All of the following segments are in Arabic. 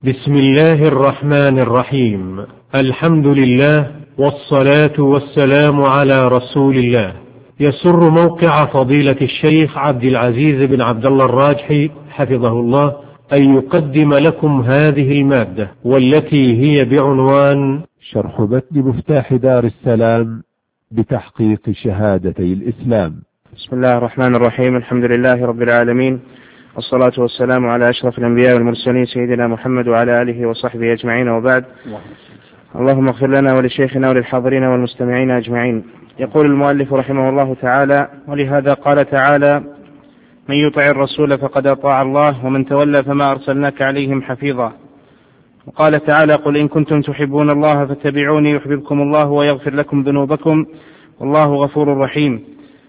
بسم الله الرحمن الرحيم. الحمد لله والصلاة والسلام على رسول الله. يسر موقع فضيلة الشيخ عبد العزيز بن عبد الله الراجحي حفظه الله أن يقدم لكم هذه المادة، والتي هي بعنوان شرح متن مفتاح دار السلام بتحقيق شهادتي الإسلام. بسم الله الرحمن الرحيم. الحمد لله رب العالمين، والصلاة والسلام على أشرف الأنبياء والمرسلين سيدنا محمد وعلى آله وصحبه أجمعين، وبعد. اللهم اغفر لنا ولشيخنا وللحاضرين والمستمعين أجمعين. يقول المؤلف رحمه الله تعالى: ولهذا قال تعالى: من يطع الرسول فقد أطاع الله ومن تولى فما أرسلناك عليهم حفيظا. وقال تعالى: قل إن كنتم تحبون الله فاتبعوني يحببكم الله ويغفر لكم ذنوبكم والله غفور رحيم.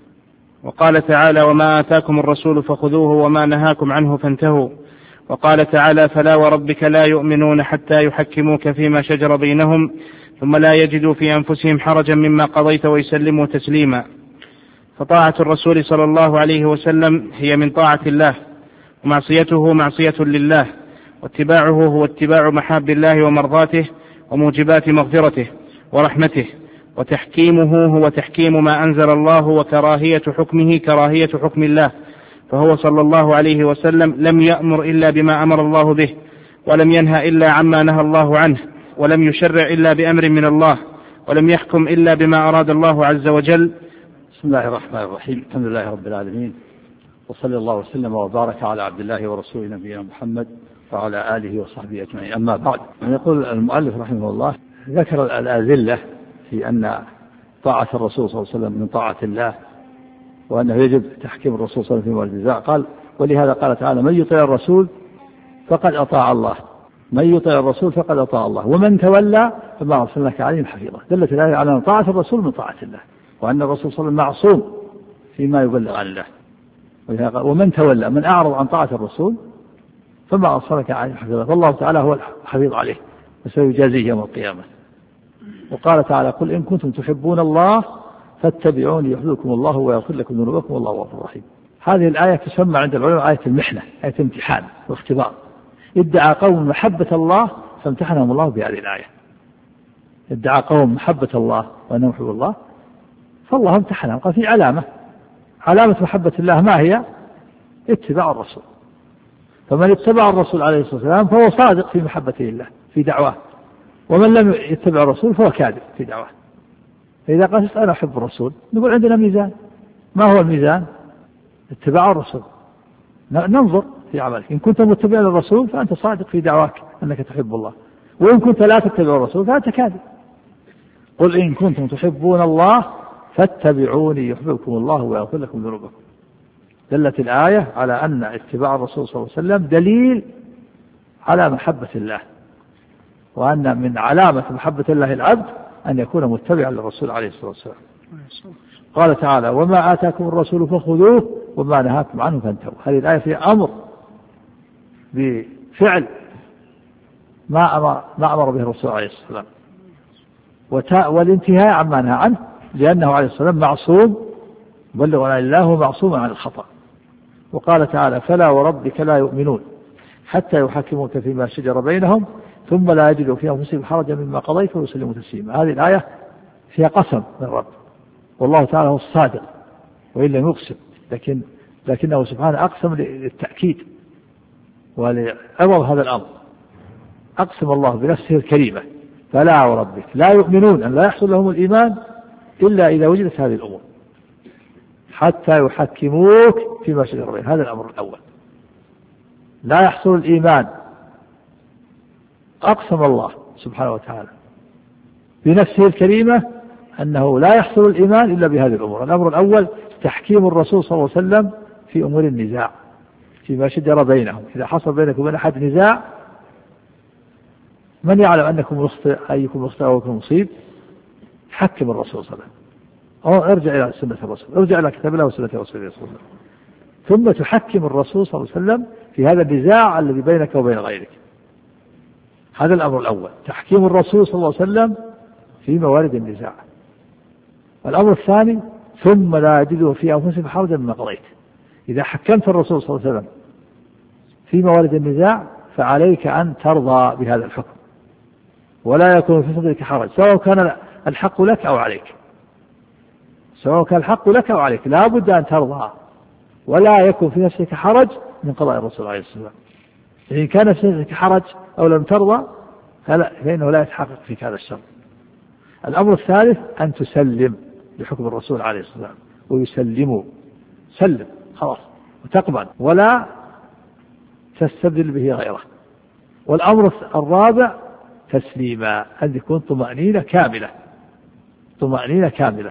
وقال تعالى: وما آتاكم الرسول فخذوه وما نهاكم عنه فانتهوا. وقال تعالى: فلا وربك لا يؤمنون حتى يحكموك فيما شجر بينهم ثم لا يجدوا في أنفسهم حرجا مما قضيت ويسلموا تسليما. فطاعة الرسول صلى الله عليه وسلم هي من طاعة الله، ومعصيته معصية لله، واتباعه هو اتباع محاب الله ومرضاته وموجبات مغفرته ورحمته، وتحكيمه هو تحكيم ما أنزل الله، وكراهية حكمه كراهية حكم الله. فهو صلى الله عليه وسلم لم يأمر إلا بما أمر الله به، ولم ينهى إلا عما نهى الله عنه، ولم يشرع إلا بأمر من الله، ولم يحكم إلا بما أراد الله عز وجل. بسم الله الرحمن الرحيم. الحمد لله رب العالمين، وصلى الله وسلم وبارك على عبد الله ورسوله نبينا محمد وعلى آله وصحبه أجمعين. أما بعد، يقول المؤلف رحمه الله: ذكر الأدلة في أن طاعة الرسول صلى الله عليه وسلم من طاعة الله، وأنه يجب تحكيم الرسول صلى الله عليه وسلم في النزاع. قال: ولهذا قال تعالى: من يطيع الرسول فقد أطاع الله، من يطيع الرسول فقد أطاع الله ومن تولى فما أرسلناك عليهم حفيظا. دلت الآية على أن طاعة الرسول من طاعة الله، وأن الرسول صلى الله عليه وسلم معصوم فيما يبلغ عن الله. ومن تولى، من أعرض عن طاعة الرسول فما أرسلناك عليهم حفيظا، فالله تعالى هو الحفيظ عليه وسيجازيه يوم القيامة. وقال تعالى: قل إن كنتم تحبون الله فاتبعوني يحببكم الله ويغفر لكم ذنوبكم والله غفور رحيم. هذه الآية تسمى عند العلماء آية المحنة، آية امتحان واختبار. ادعى قوم محبة الله فامتحنهم الله بهذه الآية. ادعى قوم محبة الله وأنهم يحبون الله فالله امتحنهم. قال: في علامة محبة الله ما هي؟ اتباع الرسول. فمن اتبع الرسول عليه الصلاة والسلام فهو صادق في محبته الله في دعواه، ومن لم يتبع الرسول فهو كاذب في دعواه. فإذا قال: أنا أحب الرسول، نقول عندنا ميزان. ما هو الميزان؟ اتباع الرسول. ننظر في عملك، إن كنت متبع للرسول فأنت صادق في دعواك أنك تحب الله، وإن كنت لا تتبع الرسول فأنت كاذب. قل إن كنتم تحبون الله فاتبعوني يحببكم الله ويغفر لكم ذنوبكم. دلت الآية على أن اتباع الرسول صلى الله عليه وسلم دليل على محبة الله، وأن من علامة محبة الله العبد أن يكون متبعا للرسول عليه الصلاة والسلام. قال تعالى: وما آتاكم الرسول فخذوه وما نهاكم عنه فانتهوا. هذه الآية فيها أمر بفعل ما أمر به الرسول عليه الصلاة والسلام، والانتهاء عما نهى عنه، لأنه عليه الصلاة والسلام معصوم بلغ عن الله ومعصوم عن الخطأ. وقال تعالى: فلا وربك لا يؤمنون حتى يحكموك فيما شجر بينهم ثم لا يجدوا في أنفسهم حرجا مما قضيت ويسلموا تسليما. هذه الآية فيها قسم من الرب، والله تعالى هو الصادق وإن لم يقسم، لكنه سبحانه أقسم للتأكيد ولعوض هذا الأمر. أقسم الله بنفسه الكريمة: فلا وربك لا يؤمنون، أن لا يحصل لهم الإيمان إلا إذا وجدت هذه الأمور حتى يحكموك فيما شجر بينهم. هذا الأمر الأول. لا يحصل الإيمان، أقسم الله سبحانه وتعالى بنفسه الكريمة أنه لا يحصل الإيمان إلا بهذه الأمور. الأمر الأول تحكيم الرسول صلى الله عليه وسلم في أمور النزاع فيما شجر بينهم. إذا حصل بينكم وبين أحد نزاع، من يعلم أنكم أيكم يخطئ أو يكون مصيب، حكم الرسول صلى الله عليه وسلم، أو ارجع إلى سنة الرسول، ارجع إلى كتاب الله وسنة رسوله صلى الله عليه وسلم، ثم تحكم الرسول صلى الله عليه وسلم في هذا النزاع الذي بينك وبين غيرك. هذا الأمر الأول، تحكيم الرسول صلى الله عليه وسلم في موارد النزاع. الأمر الثاني: ثم لا يجدوا في أنفسهم حرجا مما قضيت. إذا حكمت الرسول صلى الله عليه وسلم في موارد النزاع فعليك أن ترضى بهذا الحكم ولا يكون في صدرك حرج، سواء كان الحق لك أو عليك، سواء كان الحق لك أو عليك، لا بد أن ترضى ولا يكون في نفسك حرج من قضاء الرسول عليه الصلاة والسلام. إن كان في نفسك حرج أو لم ترضى فإنه لا يتحقق فيك هذا الشرط. الأمر الثالث أن تسلم لحكم الرسول عليه الصلاة والسلام، ويسلموا، سلم خلاص وتقبل ولا تستبدل به غيره. والأمر الرابع تسليما، أن يكون طمأنينة كاملة، طمأنينة كاملة.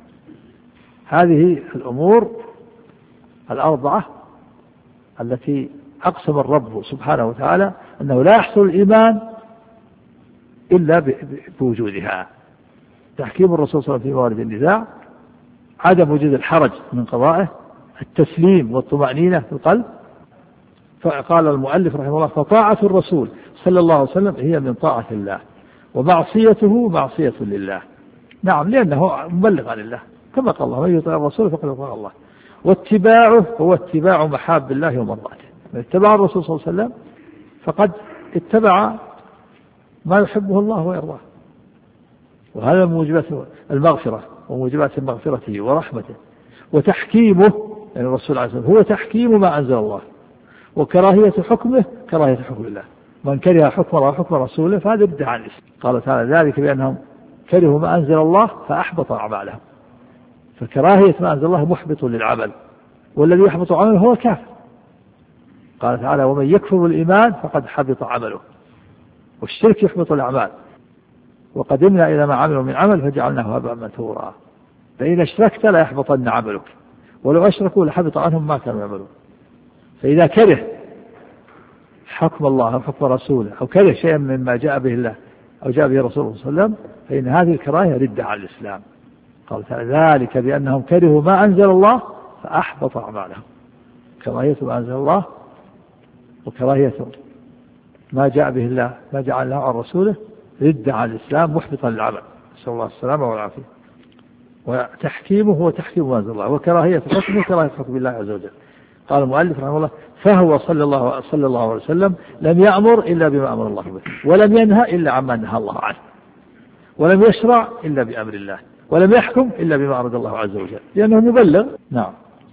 هذه الأمور الأربعة التي أقسم الرب سبحانه وتعالى أنه لا يحصل الإيمان إلا بوجودها: تحكيم الرسول صلى الله عليه وسلم في موارد النزاع، عدم وجود الحرج من قضائه، التسليم والطمأنينة في القلب. فقال المؤلف رحمه الله: فطاعة الرسول صلى الله عليه وسلم هي من طاعة الله، ومعصيته معصية لله. نعم، لأنه مبلغ عن الله، كما قال الله: من يطيع الرسول فقد أطاع الله. واتباعه هو اتباع محاب الله ومرضاته. من اتبع الرسول صلى الله عليه وسلم فقد اتبع ما يحبه الله ويرضاه، وهذا موجبات المغفرة وموجبات مغفرته ورحمته. وتحكيمه يعني الرسول عليه الصلاة والسلام هو تحكيم ما أنزل الله، وكراهية حكمه كراهية حكم الله. من كره حكم الله وحكم رسوله فهذا ابتدع عن الإسلام. قال تعالى: ذلك بأنهم كرهوا ما أنزل الله فأحبط أعمالهم. فكراهية ما أنزل الله محبط للعمل، والذي يحبط عمله هو كافر. قال تعالى: ومن يكفر بالإيمان فقد حبط عمله. والشرك يحبط الأعمال. وقدمنا إلى ما عملوا من عمل فجعلناه هباء منثورا. فإذا اشركت لا يحبطن عملك، ولو أشركوا لحبط عنهم ما كانوا يعملون. فإذا كره حكم الله أو حكم رسوله أو كره شيئا مما جاء به الله أو جاء به رسوله صلى الله عليه وسلم فإن هذه الكراهية ردة على الإسلام. قال تعالى: ذلك بأنهم كرهوا ما أنزل الله فأحبط أعمالهم. كراهية ما أنزل الله وكراهية ما جاء به الله ما جاء الله عن رسوله ردة على الإسلام محبطا للعمل، نسأل الله السلامة والعافية. وتحكيمه هو تحكيم ما أنزل الله، وكراهية حكمه كراهية حكم الله عز وجل. قال المؤلف رحمه الله: فهو صلى الله عليه وسلم لم يأمر إلا بما أمر الله به، ولم ينهى إلا عما نهى الله عنه، ولم يشرع إلا بأمر الله، ولم يحكم إلا بما أراد الله عز وجل، لأنه مبلغ. نعم.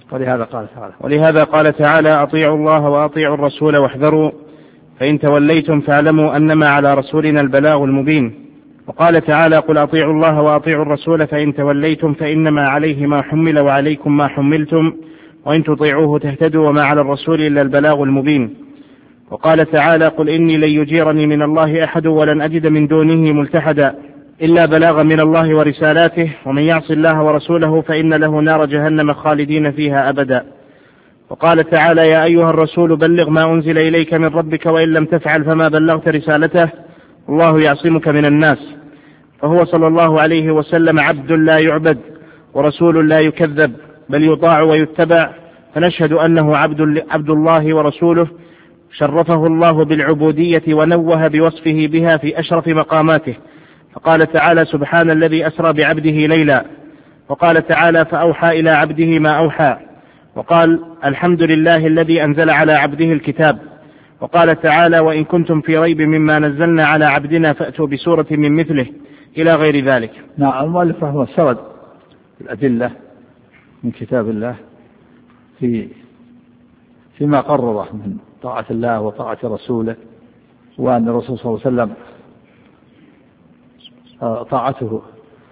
ولهذا قال تعالى: أطيعوا الله وأطيعوا الرسول واحذروا، فإن توليتم فاعلموا أنما على رسولنا البلاغ المبين. وقال تعالى: قل أطيعوا الله وأطيعوا الرسول فإن توليتم فإنما عليه ما حمل وعليكم ما حملتم وإن تطيعوه تهتدوا وما على الرسول إلا البلاغ المبين. وقال تعالى: قل إني لن يجيرني من الله أحد ولن أجد من دونه ملتحدا إلا بلاغا من الله ورسالاته ومن يعص الله ورسوله فإن له نار جهنم خالدين فيها أبدا. وقال تعالى: يا أيها الرسول بلغ ما أنزل إليك من ربك وإن لم تفعل فما بلغت رسالته الله يعصمك من الناس. فهو صلى الله عليه وسلم عبد لا يعبد ورسول لا يكذب بل يطاع ويتبع، فنشهد أنه عبد الله ورسوله شرفه الله بالعبودية ونوه بوصفه بها في أشرف مقاماته. فقال تعالى: سبحان الذي أسرى بعبده ليلا. وقال تعالى: فأوحى إلى عبده ما أوحى. وقال: الحمد لله الذي أنزل على عبده الكتاب. وقال تعالى: وإن كنتم في ريب مما نزلنا على عبدنا فأتوا بسورة من مثله إلى غير ذلك. نعم. المؤلف رحمه الله سرد الأدلة من كتاب الله فيما قرره من طاعة الله وطاعة رسوله، وأن الرسول صلى الله عليه وسلم طاعته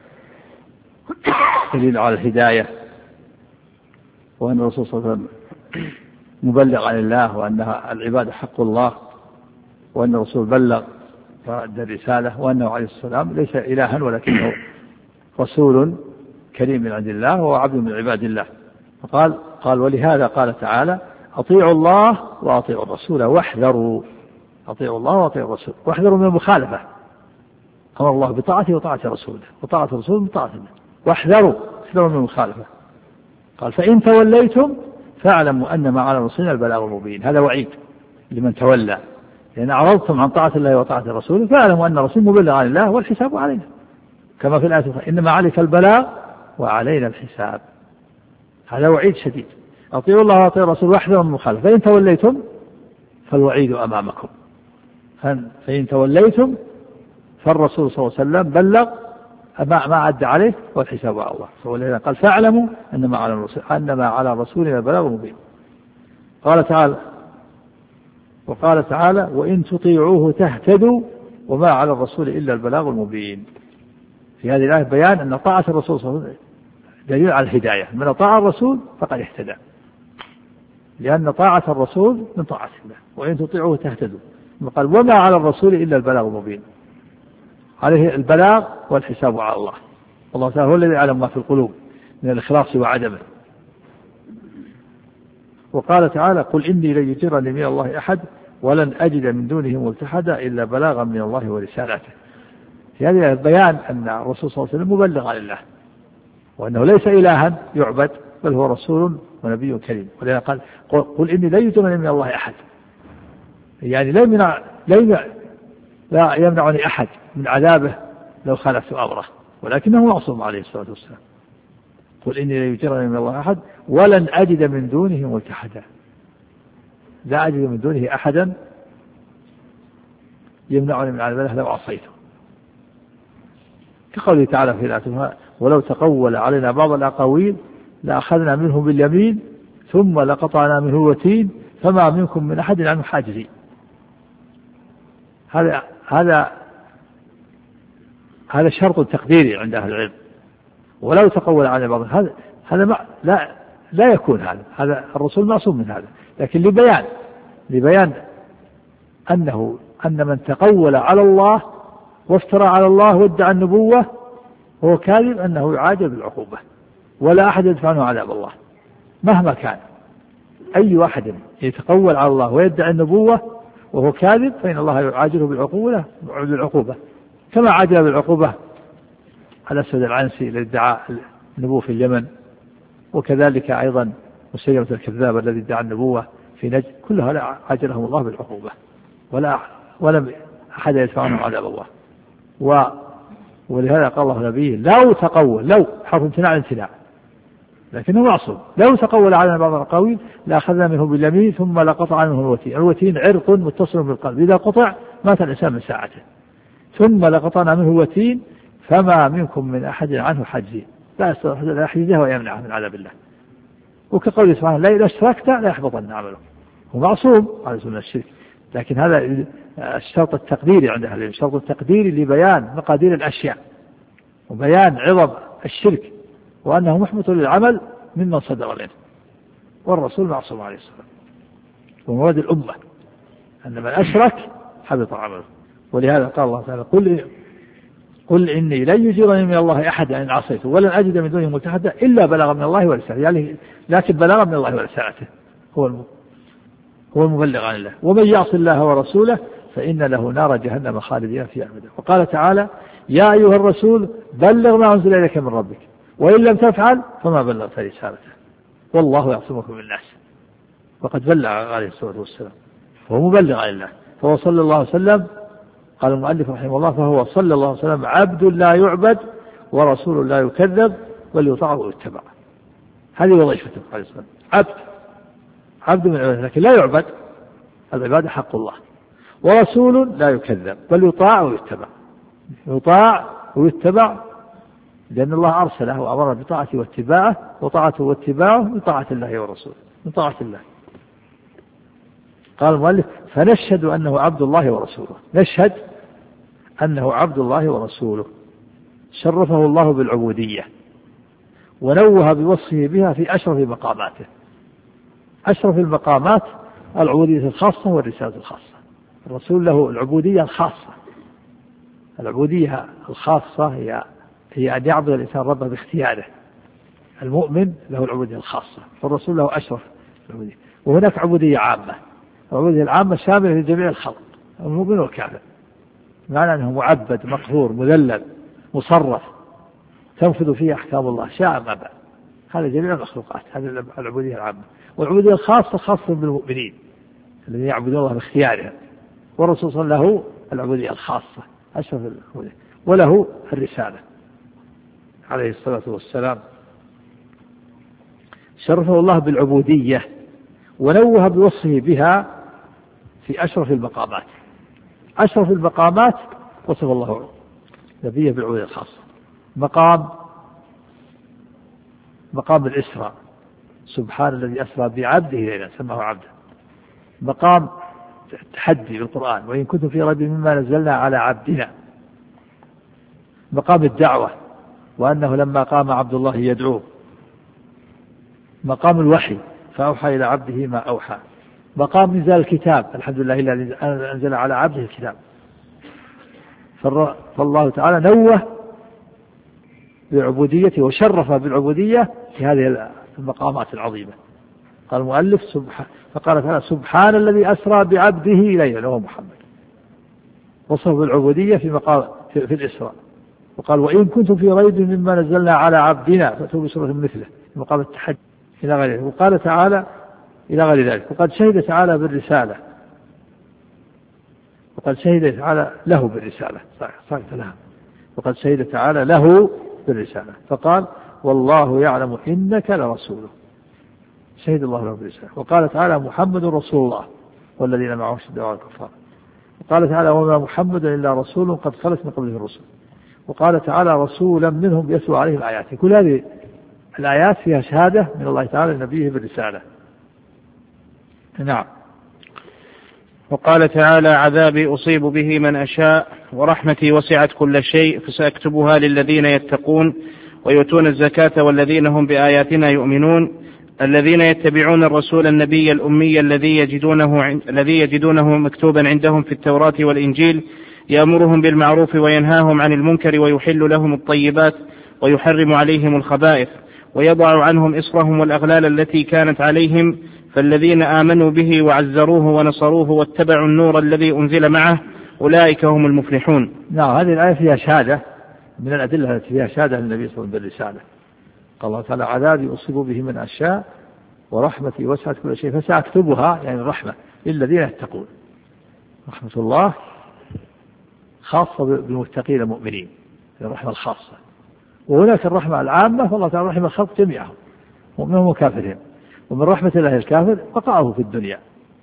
دليل على الهداية، وأن الرسول صلى الله عليه وسلم مبلغ عن الله، وأن العباد حق الله، وأن الرسول بلغ وأدى الرسالة، وأنه عليه السلام ليس إلها ولكنه رسول كريم من عند الله وهو عبد من عباد الله. قال ولهذا قال تعالى: أطيعوا الله وأطيعوا الرسول واحذروا. أطيعوا الله وأطيعوا الرسول واحذروا من المخالفة. أمر الله بطاعته وطاعة رسوله، وطاعة الرسول بطاعة الله، واحذروا من المخالفة. قال: فإن توليتم فاعلموا أنما على رسولنا البلاغ المبين. هذا وعيد لمن تولى، لأن أعرضتم عن طاعة الله وطاعة رسوله فاعلموا أن الرسول مبلغ عن الله والحساب علينا، كما في الآية: إنما عليك البلاغ وعلينا الحساب. هذا وعيد شديد. أطيعوا الله وأطيعوا الرسول واحذروا من المخالفة. فإن توليتم فالوعيد أمامكم. فإن توليتم فالرسول صلى الله عليه وسلم بلغ ما عد عليه والحساب على الله. ولذلك قال فاعلموا أنما على رسولنا البلاغ مبين. وقال تعالى وإن تطيعوه تهتدوا وما على الرسول إلا البلاغ المبين. في هذه الآية بيان أن طاعة الرسول صلى الله عليه وسلم دليل على الهداية، من أطاع الرسول فقد اهتدى، لأن طاعة الرسول من طاعة الله. وإن تطيعوه تهتدوا، قال وما على الرسول إلا البلاغ المبين، عليه البلاغ والحساب على الله. الله تعالى هو الذي يعلم ما في القلوب من الإخلاص وعدمه. وقال تعالى قل إني لن يجيرني من الله أحد ولن أجد من دونه ملتحدا إلا بلاغا من الله ورسالته. في هذا بيان أن الرسول صلى الله عليه وسلم مبلغ عن الله، وأنه ليس إلها يعبد بل هو رسول ونبي كريم. ولذلك قال قل إني لن يجيرني من الله أحد، يعني لا يمنعني أحد من عذابه لو خالفت أمره، ولكنه معصوم عليه الصلاة والسلام. قل إني لا يجيرني من الله أحد ولن أجد من دونه ملتحدا، لا أجد من دونه أحدا يمنعني من عذابه لو عصيته. كقوله تعالى في الآية ولو تقول علينا بعض الأقاويل لأخذنا منه باليمين ثم لقطعنا منه الوتين فما منكم من أحد عنه حاجزين. هذا شرط تقديري عند أهل العلم. ولو تقول على بعض هذا لا يكون هذا الرسول معصوم من هذا، لكن لبيان أن من تقول على الله وافترى على الله وادعى النبوة هو كاذب، أنه يعاجل بالعقوبة ولا أحد يدفع عنه عذاب الله مهما كان. أي واحد يتقول على الله ويدعي النبوة وهو كاذب فإن الله يعاجله بالعقوبة كما عاجل بالعقوبة على الأسود العنسي الذي ادعى النبوة في اليمن، وكذلك أيضا مسيلمة الكذاب الذي ادعى النبوة في نجد. كلها عاجلهم الله بالعقوبة ولم أحد يدفع عنه عذاب الله. ولهذا قال الله نبيه لو تقول، لو حرف امتناع، لكنه معصوم. لو تقول علينا بعض الأقاويل لأخذنا منه باليمين ثم لقطع منه الوتين. الوتين عرق متصل بالقلب، إذا قطع مات الإنسان من ساعته. ثم لقطعنا منه الوتين فما منكم من أحد عنه حاجزين، لا يستطيع لا يحجزه ويمنعه من عذاب الله. وكقوله سبحانه لا أشركت لا يحبطن عمله. هو معصوم على سنة الشرك، لكن هذا الشرط التقديري عند أهل العلم، الشرط التقديري لبيان مقادير الأشياء وبيان عظم الشرك وأنه محبط للعمل ممن صدر منه، والرسول معصوم عليه الصلاة والسلام. ومراد الأمة أن من أشرك حبط عمله. ولهذا قال الله تعالى قل إني لن يجيرني من الله أحد إن عصيته ولن أجد من دونه ملتحدا إلا بلاغا من الله ورسالته، يعني لكن بلاغا من الله ورسالته هو المبلغ عن الله. ومن يعص الله ورسوله فإن له نار جهنم خالدين فيها أبدا. وقال تعالى يا أيها الرسول بلغ ما أنزل إليك من ربك وإن لم تفعل فما بلغت رسالته والله يعصمك من الناس. وقد بلغ عليه الصلاة والسلام، فهو مبلغ عن الله. فهو صلى الله عليه وسلم، قال المؤلف رحمه الله، فهو صلى الله عليه وسلم عبد لا يعبد ورسول لا يكذب بل يطاع ويتبع. هذه وظيفته عليه الصلاة والسلام، عبد من عباده لكن لا يعبد، العبادة حق الله. ورسول لا يكذب بل يطاع ويتبع، يطاع ويتبع لأن الله أرسله وأمر بطاعته واتباعه، وطاعته واتباعه من طاعة الله ورسوله، من طاعة الله. قال المؤلف فنشهد أنه عبد الله ورسوله، نشهد أنه عبد الله ورسوله شرفه الله بالعبودية ونوه بوصفه بها في أشرف مقاماته. أشرف المقامات العبودية الخاصة والرسالة الخاصة. الرسول له العبودية الخاصة، العبودية الخاصة هي أن يعبد الإنسان ربه باختياره. المؤمن له العبودية الخاصة، فالرسول له أشرف العبودية. وهناك عبودية عامة، العبودية العامة شاملة لجميع الخلق المؤمن والكافر، معنى أنه معبد مقهور مذلل مصرف تنفذ فيه أحكام الله شاء ما بعد. هذا جميع المخلوقات، هذه العبودية العامة. والعبودية الخاصة خاصة بالمؤمنين الذين يعبدون الله باختيارهم. والرسول صلى الله عليه وسلم له العبودية الخاصة أشرف العبودية، وله الرسالة عليه الصلاة والسلام. شرفه الله بالعبودية ونوه بوصفه بها في أشرف المقامات. أشرف المقامات وصف الله نبيه بالعبودية الخاصة. مقام الإسراء، سبحان الذي أسرى بعبده ليلا سماه عبدا. مقام التحدي بالقرآن، وإن كنتم في ريب مما نزلنا على عبدنا. مقام الدعوة، وأنه لما قام عبد الله يدعوه. مقام الوحي، فأوحى إلى عبده ما أوحى. مقام إنزال الكتاب، الحمد لله الذي أنزل على عبده الكتاب. فالله تعالى نوه بعبوديته وشرف بالعبودية في هذه المقامات العظيمة. قال المؤلف فقال تعالى سبحان الذي أسرى بعبده ليلا وهو محمد، وصف بالعبودية في الإسراء. وقال وإن كنتم في ريب مما نزلنا على عبدنا فأتوا بسورة مثله في مقام التحدي إلى غيره. وقال تعالى إلى غير ذلك. وقد شهد تعالى بالرسالة، وقد شهد تعالى له بالرسالة، صارت لها. وقد شهد تعالى له بالرسالة، فقال والله يعلم إنك لرسوله، شهد الله له بالرسالة. وقال تعالى محمد رسول الله والذين معه شداء على الكفار. وقال تعالى وما محمد إلا رسول قد خلت من قبله الرسل. وقال تعالى رسولا منهم يتلو عليهم آياته. كل هذه الآيات فيها شهادة من الله تعالى لنبيه بالرسالة. نعم. وقال تعالى عذابي أصيب به من أشاء ورحمتي وسعت كل شيء فسأكتبها للذين يتقون ويؤتون الزكاة والذين هم بآياتنا يؤمنون الذين يتبعون الرسول النبي الأمي الذي يجدونه مكتوبا عندهم في التوراة والإنجيل يأمرهم بالمعروف وينهاهم عن المنكر ويحل لهم الطيبات ويحرم عليهم الخبائث ويضع عنهم إصرهم والأغلال التي كانت عليهم فالذين آمنوا به وعزروه ونصروه واتبعوا النور الذي أنزل معه أولئك هم المفلحون. نعم، هذه الآية فيها شهادة من الأدلة التي فيها شهادة للنبي صلى الله عليه وسلم بالرسالة. قال الله تعالى عذابي أصيب به من أشياء ورحمتي وسعت كل شيء فسأكتبها، يعني الرحمة للذين يتقون. رحمة الله خاصة بالمتقين المؤمنين، الرحمة الخاصة. وهناك الرحمة العامة، فالله تعالى رحمة الخلق جميعهم مؤمنهم وكافرهم. ومن رحمة الله الكافر بقاؤه في الدنيا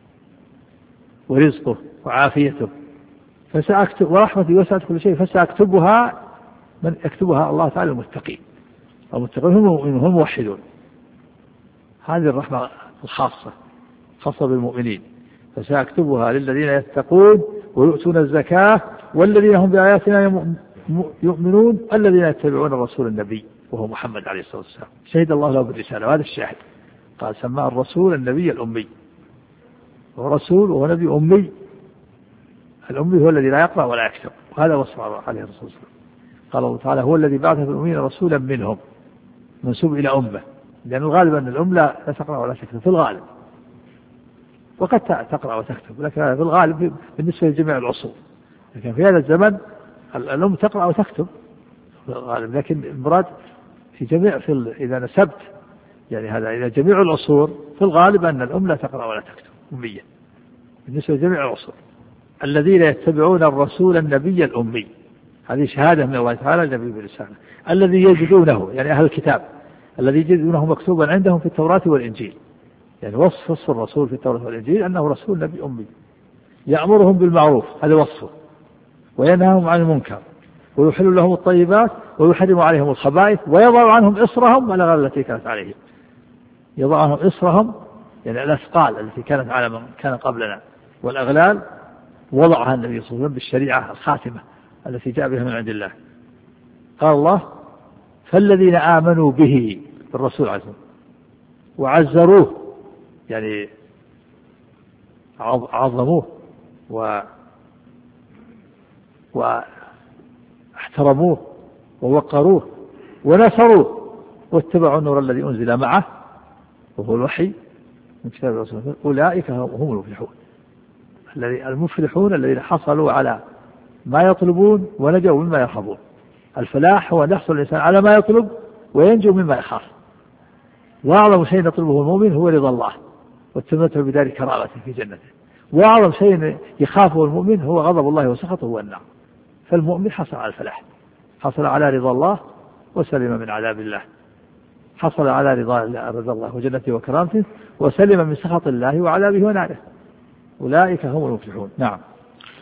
ورزقه وعافيته. فسأكتب ورحمتي وسعت كل شيء فسأكتبها، من يكتبها الله تعالى المتقين. المتقين هم موحدون. هذه الرحمة الخاصة خاصة بالمؤمنين. فسأكتبها للذين يتقون ويؤتون الزكاة والذين هم بآياتنا يؤمنون الذين يتبعون الرسول النبي وهو محمد عليه الصلاة والسلام. شهد الله له بالرسالة، وهذا الشاهد. قال سماه الرسول النبي الأمي، ورسول وهو نبي أمي. الأمي هو الذي لا يقرأ ولا يكتب، وهذا وصف عليه الصلاة والسلام. قال الله تعالى هو الذي بعث في الأميين رسولا منهم، منسوب إلى أمة، لأن الغالب أن الأم لا تقرأ ولا تكتب في الغالب، وقد تقرأ وتكتب، لكن هذا في الغالب بالنسبة لجميع العصور. لكن في هذا الزمن الأم تقرأ وتكتب في الغالب، لكن المراد إذا نسبت يعني هذا إلى جميع العصور، في الغالب أن الأم لا تقرأ ولا تكتب، أمية بالنسبة لجميع العصور. الذين يتبعون الرسول النبي الأمي، هذه شهادة من الله تعالى النبي بالرسالة. الذي يجدونه يعني أهل الكتاب، الذي يجدونه مكتوبا عندهم في التوراة والإنجيل، يعني وصف الرسول في التوراة والإنجيل أنه رسول نبي أمي. يأمرهم بالمعروف، هذا وصفه، وينهاهم عن المنكر ويحل لهم الطيبات ويحرم عليهم الخبائث ويضع عنهم إصرهم والأغلال التي كانت عليهم. يضع عنهم إصرهم يعني الأثقال التي كانت على من كان قبلنا، والأغلال وضعها النبي صلى الله عليه وسلم بالشريعة الخاتمة التي جاء بها من عند الله. قال الله فالذين آمنوا به الرسول عليه الصلاة والسلام وعزروه، يعني عظموه واحترموه ووقروه ونصروه واتبعوا النور الذي أنزل معه وهو الوحي من كتاب الرسول، أولئك هم المفلحون. المفلحون الذين حصلوا على ما يطلبون ونجوا مما يخافون. الفلاح هو أن يحصل الإنسان على ما يطلب وينجو مما يخاف. وأعظم شيء يطلبه المؤمن هو رضا الله والتمتع بدار كرامته في جنته. وأعظم شيء يخافه المؤمن هو غضب الله وسخطه والنار. فالمؤمن حصل على الفلاح، حصل على رضا الله وسلم من عذاب الله، حصل على رضا الله وجنته وكرامته وسلم من سخط الله وعذابه وناره. أولئك هم المفلحون. نعم.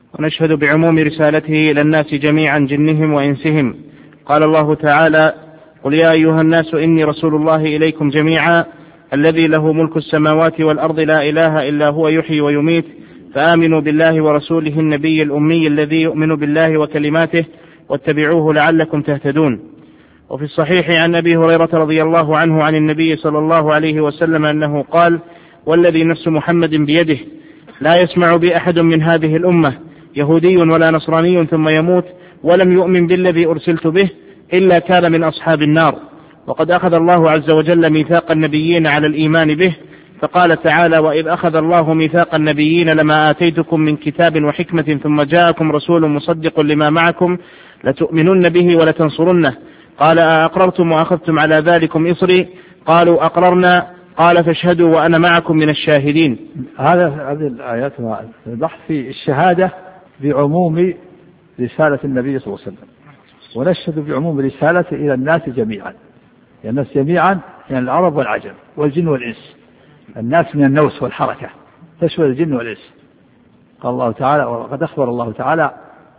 ونشهد بعموم رسالته إلى الناس جميعا جنهم وإنسهم. قال الله تعالى: قل يا أيها الناس إني رسول الله إليكم جميعا الذي له ملك السماوات والأرض لا إله إلا هو يحيي ويميت فآمنوا بالله ورسوله النبي الأمي الذي يؤمن بالله وكلماته واتبعوه لعلكم تهتدون. وفي الصحيح عن أبي هريرة رضي الله عنه عن النبي صلى الله عليه وسلم أنه قال: والذي نفس محمد بيده لا يسمع بي أحد من هذه الأمة يهودي ولا نصراني ثم يموت ولم يؤمن بالذي أرسلت به إلا كان من أصحاب النار. وقد أخذ الله عز وجل ميثاق النبيين على الإيمان به، فقال تعالى: وإذ أخذ الله ميثاق النبيين لما آتيتكم من كتاب وحكمة ثم جاءكم رسول مصدق لما معكم لتؤمنن به ولتنصرنه. قال: أأقررتم وأخذتم على ذلكم إصري؟ قالوا: أقررنا. قال: فاشهدوا وأنا معكم من الشاهدين. هذه الآيات البحث في الشهادة بعموم رسالة النبي صلى الله عليه وسلم، ونشهد بعموم رسالته إلى الناس جميعا، الناس جميعا يعني العرب والعجم والجن والإنس. الناس من النوس والحركة تشمل الجن والإنس. قال الله تعالى: وقد أخبر الله تعالى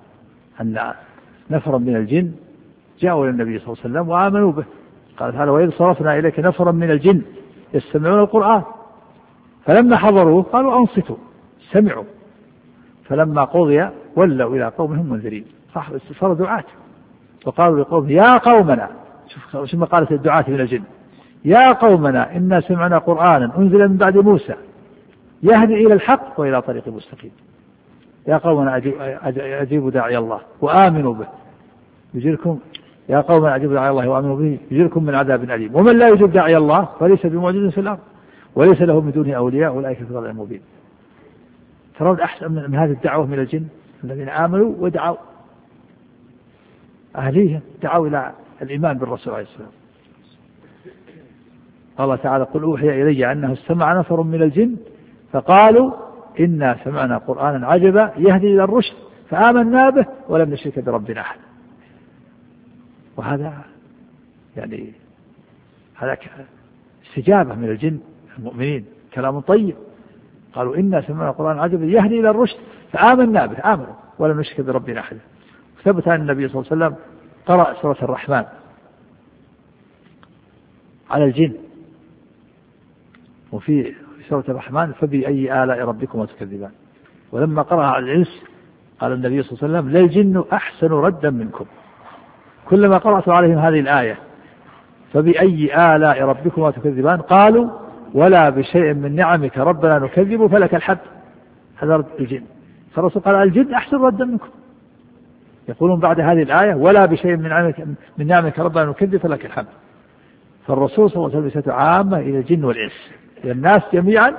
أن نفرا من الجن جاءوا إلى النبي صلى الله عليه وسلم وآمنوا به. قال تعالى: وإذ صرفنا إليك نفرا من الجن يستمعون القرآن فلما حضروه قالوا أنصتوا، سمعوا، فلما قضي ولوا إلى قومهم منذرين. صاروا دعاة وقالوا لقوم: يا قومنا، شوف ما قالت الدعاة من الجن: يا قومنا إنا سمعنا قرآنا أنزل من بعد موسى يهدي إلى الحق وإلى طريق مستقيم. يا قومنا أجيبوا داعي الله وآمنوا به يجيركم، يا قومنا أجيبوا داعي الله وآمنوا به يجيركم من عذاب أليم. ومن لا يجيب داعي الله فليس بمعجز في الأرض وليس له من دونه أولياء أولئك في ضلال مبين. ترون أحسن من هذه الدعوة من الجن الذين آمنوا ودعوا أهليهم، دعوا إلى الإيمان بالرسول عليه السلام. قال تعالى: قل أوحي إلي أنه استمع نفر من الجن فقالوا إنا سمعنا قرآنا عجبا يهدي إلى الرشد فآمنا به ولم نشرك بربنا أحد. وهذا يعني هذا استجابة من الجن المؤمنين، كلام طيب. قالوا إنا سمعنا قرآنا عجبا يهدي إلى الرشد فآمنا به، آمنوا ولم نشرك بربنا أحد. ثبت أن النبي صلى الله عليه وسلم قرأ سورة الرحمن على الجن، وفي سورة الرحمن فبأي آلاء ربكما تكذبان. ولما قرأ على الإنس قال النبي صلى الله عليه وسلم: للجن أحسن ردا منكم. كلما قرأت عليهم هذه الآية فبأي آلاء ربكما تكذبان قالوا: ولا بشيء من نعمك ربنا نكذب فلك الحمد. هذا رد الجن. فالرسول قال: الجن أحسن ردا منكم. يقولون بعد هذه الآية: ولا بشيء من نعمك ربنا نكذب فلك الحمد. فالرسول صلى الله عليه وسلم عامة إلى الجن والإنس، إلى الناس جميعا،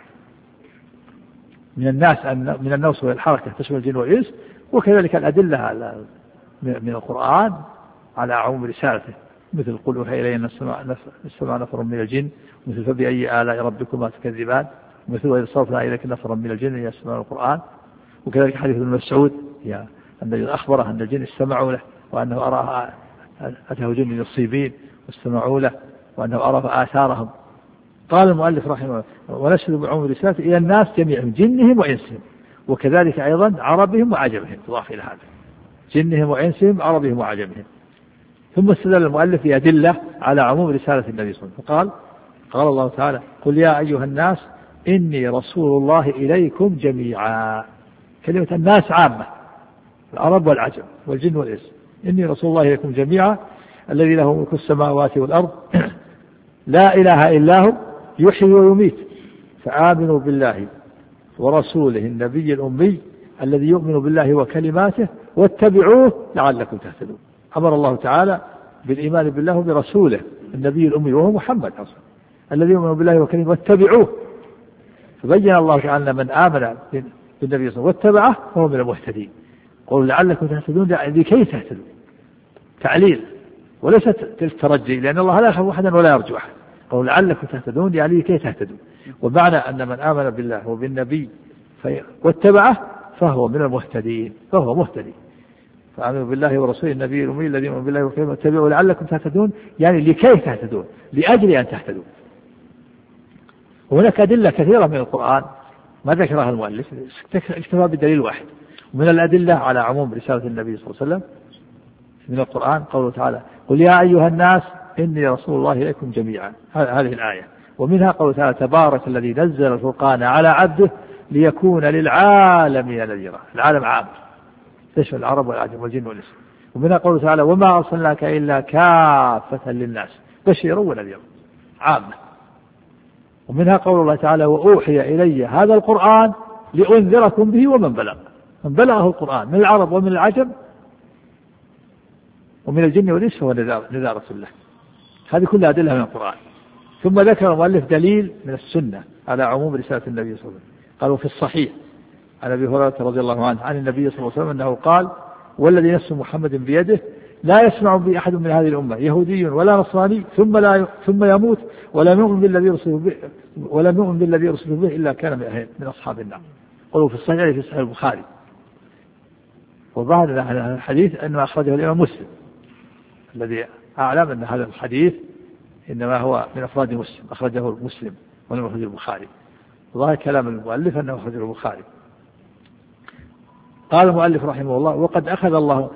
من النوس والحركة تشمل الجن والإنس. وكذلك الأدلة من القرآن على عموم رسالته، مثل قل أوحي إلي أن استمع نفر من الجن، مثل فبأي آلاء ربكما تكذبان، مثل وإذ صرفنا إليك نفرا من الجن يستمعون القرآن. وكذلك حديث ابن مسعود أن أخبره أن الجن استمعوا له، وأنه أراه أتاه جن يصيبين واستمعوا له، وأنه أرى آثارهم. قال المؤلف رحمه الله: ونشهد بعموم رسالته إلى الناس جميعهم جنهم وإنسهم، وكذلك أيضا عربهم وعجمهم، تضاف إلى هذا جنهم وإنسهم عربهم وعجمهم. ثم استدل المؤلف بأدلة على عموم رسالة النبي صلى الله عليه وسلم. قال الله تعالى: قل يا أيها الناس إني رسول الله إليكم جميعا. كلمة الناس عامة، العرب والعجم والجن والإنس. إني رسول الله إليكم جميعا الذي له ملك السماوات والأرض لا إله إلا هو يحيي ويميت فآمنوا بالله ورسوله النبي الأمي الذي يؤمن بالله وكلماته واتبعوه لعلكم تهتدون. أمر الله تعالى بالإيمان بالله وبرسوله النبي الأمي وهو محمد أصلا الذي يؤمن بالله وكلماته واتبعوه. فبين الله تعالى من آمن بالنبي صلى الله عليه وسلم واتبعه فهو من المهتدين. قولوا لعلكم تهتدون لكي تهتدوا، تعليل وليست الترجي، لأن الله لا يخاف أحدا ولا يرجو أحد. قولوا لعلكم تهتدون يعني لكي تهتدوا. ومعنى أن من آمن بالله وبالنبي واتبعه فهو من المهتدين، فهو مهتدي. فآمنوا بالله ورسوله النبي الأمي الذي يؤمن بالله وكلماته واتبعوا لعلكم تهتدون، يعني لكي تهتدون، لأجل أن تهتدوا. وهناك أدلة كثيرة من القرآن ما ذكرها المؤلف، اكتفى بدليل واحد، من الأدلة على عموم رسالة النبي صلى الله عليه وسلم من القرآن قوله تعالى قل يا أيها الناس إني رسول الله إليكم جميعا، هذه الآية. ومنها قوله تعالى تبارك الذي نزل الفرقان على عبده ليكون للعالمين نذيرا. العالم عام تشمل العرب والعجم والجن والإنس. ومنها قوله تعالى وما أرسلناك إلا كافة للناس بشيرا ونذيرا عامة. ومنها قول الله تعالى وأوحي إلي هذا القرآن لأنذركم به ومن بلغ، من بلغه القرآن من العرب ومن العجم ومن الجن والإنس فهو نذارة له. هذه كلها أدلة من القرآن. ثم ذكر المؤلف دليل من السنة على عموم رسالة النبي صلى الله عليه وسلم. قالوا في الصحيح عن أبي هريرة رضي الله عنه عن النبي صلى الله عليه وسلم أنه قال والذي نفس محمد بيده لا يسمع بي أحد من هذه الأمة يهودي ولا نصراني ثم يموت ولم يؤمن بالذي يرسل به إلا كان من أصحاب النار. قالوا في الصحيح في صحيح البخاري. وظاهر هذا الحديث أنه أخرجه الإمام مسلم، الذي أعلم أن هذا الحديث إنما هو من أفراد مسلم، أخرجه مسلم ولم يخرجه البخاري. ظاهر كلام المؤلف أنه أخرجه البخاري. قال المؤلف رحمه الله وقد أخذ الله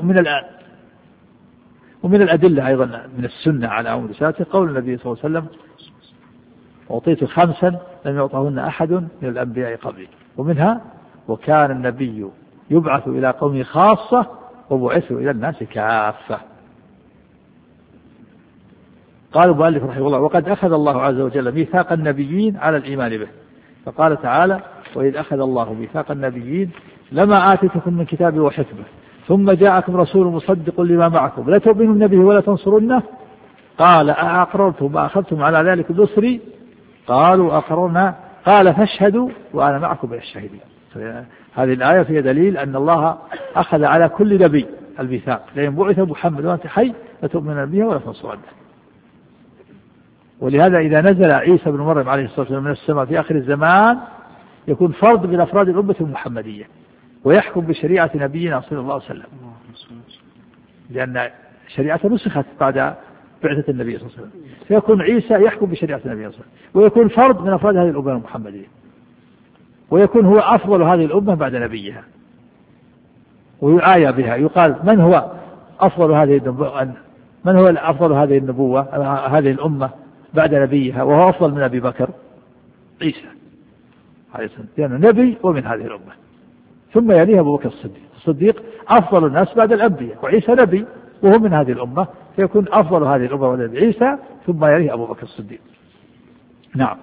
ومن الأدلة أيضا من السنة على عموم رسالته قول النبي صلى الله عليه وسلم أعطيت 5 لم يعطهن أحد من الأنبياء قبلي. ومنها وكان النبي يبعث إلى قومه خاصة وبعثوا إلى الناس كافة. قال المؤلف رحمه الله وقد أخذ الله عز وجل ميثاق النبيين على الإيمان به، فقال تعالى وإذ أخذ الله ميثاق النبيين لما آتيتكم من كتاب وحكمة ثم جاءكم رسول مصدق لما معكم لا تؤمنون به ولا تنصرونه قال أأقررتم وأخذتم على ذلك بصري قالوا أقررنا قال فاشهدوا وأنا معكم من الشاهدين. هذه الآية فيها دليل أن الله أخذ على كل نبي الميثاق لأن بعث محمد وأنت حي لتؤمنون به ولا تنصرونه. ولهذا إذا نزل عيسى بن مريم عليه الصلاة والسلام من السماء في آخر الزمان يكون فرد من أفراد الأمة المحمدية ويحكم بشريعة نبينا صلى الله عليه وسلم، لأن شريعته نسخت بعد بعثة النبي صلى الله عليه وسلم، فيكون عيسى يحكم بشريعة النبي صلى الله عليه وسلم ويكون فرد من أفراد هذه الأمة المحمدية، ويكون هو أفضل هذه الأمة بعد نبيها ويعايا بها. يقال من هو أفضل هذه النبوة هذه الأمة بعد نبيها وهو أفضل من أبي بكر؟ عيسى عليه السلام، لأنه نبي ومن هذه الأمة. ثم يليه أبو بكر الصديق أفضل الناس بعد الأنبياء، وعيسى نبي وهو من هذه الأمة، فيكون أفضل هذه الأمة ونبي عيسى ثم يليه أبو بكر الصديق. نعم.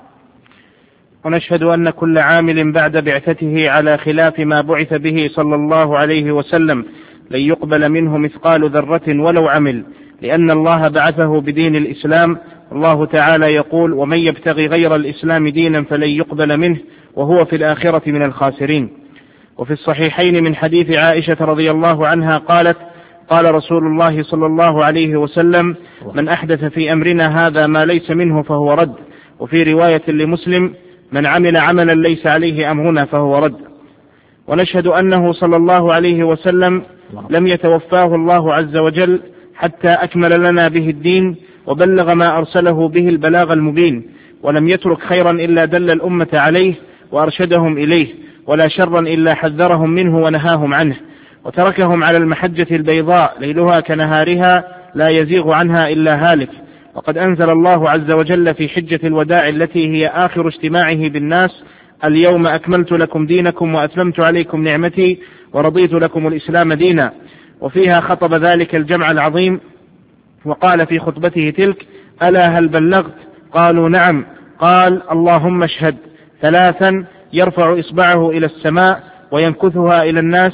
ونشهد أن كل عامل بعد بعثته على خلاف ما بعث به صلى الله عليه وسلم لن يقبل منه مثقال ذرة ولو عمل، لأن الله بعثه بدين الإسلام. الله تعالى يقول ومن يبتغي غير الإسلام دينا فلن يقبل منه وهو في الآخرة من الخاسرين. وفي الصحيحين من حديث عائشة رضي الله عنها قالت قال رسول الله صلى الله عليه وسلم من أحدث في أمرنا هذا ما ليس منه فهو رد. وفي رواية لمسلم من عمل عملا ليس عليه أمرنا فهو رد. ونشهد أنه صلى الله عليه وسلم لم يتوفاه الله عز وجل حتى أكمل لنا به الدين وبلغ ما أرسله به البلاغ المبين، ولم يترك خيرا إلا دل الأمة عليه وأرشدهم إليه، ولا شرا إلا حذرهم منه ونهاهم عنه، وتركهم على المحجة البيضاء ليلها كنهارها لا يزيغ عنها إلا هالك. وقد أنزل الله عز وجل في حجة الوداع التي هي آخر اجتماعه بالناس اليوم أكملت لكم دينكم وأتممت عليكم نعمتي ورضيت لكم الإسلام دينا، وفيها خطب ذلك الجمع العظيم وقال في خطبته تلك ألا هل بلغت؟ قالوا نعم. قال اللهم اشهد 3 يرفع إصبعه إلى السماء وينكثها إلى الناس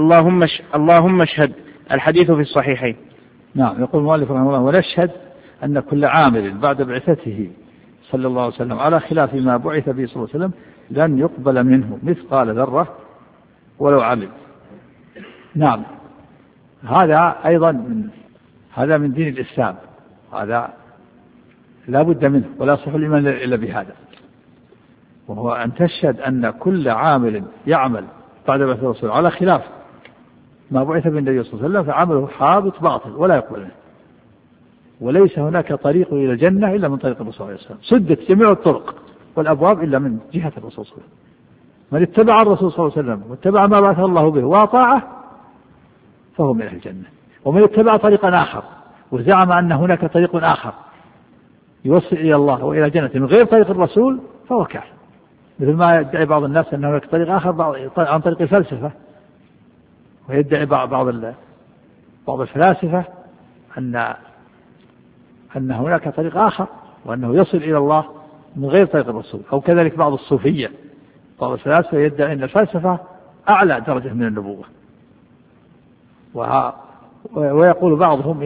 اللهم اشهد. الحديث في الصحيحين. نعم. يقول المؤلف رحمه الله ونشهد أن كل عامل بعد بعثته صلى الله عليه وسلم على خلاف ما بعث به صلى الله عليه وسلم لن يقبل منه مثقال ذرة ولو عمل. نعم. هذا أيضا هذا من دين الإسلام، هذا لا بد منه ولا يصح الإيمان إلا بهذا، وهو أن تشهد أن كل عامل يعمل بعد بعث الرسول على خلاف ما بعث بالنبي صلى الله عليه وسلم فعمله حابط باطل ولا يقبل منه، وليس هناك طريق إلى الجنة إلا من طريق الرسول صلى الله عليه وسلم، سدت جميع الطرق والأبواب إلا من جهة الرسول صلى الله عليه وسلم. من اتبع الرسول صلى الله عليه وسلم واتبع ما بعث الله به وأطاعه فهو من أهل الجنة. ومن اتبع طريقا آخر وزعم أن هناك طريق آخر يوصل إلى الله وإلى الجنة من غير طريق الرسول فهو كافر، مثل ما يدعي بعض الناس أن هناك طريق آخر عن طريق الفلسفة، ويدعي بعض الفلاسفة أن هناك طريق آخر وأنه يصل إلى الله من غير طريق الرسول. أو كذلك بعض الصوفية، بعض الفلاسفة يدعي أن الفلسفة أعلى درجة من النبوة، ويقول بعضهم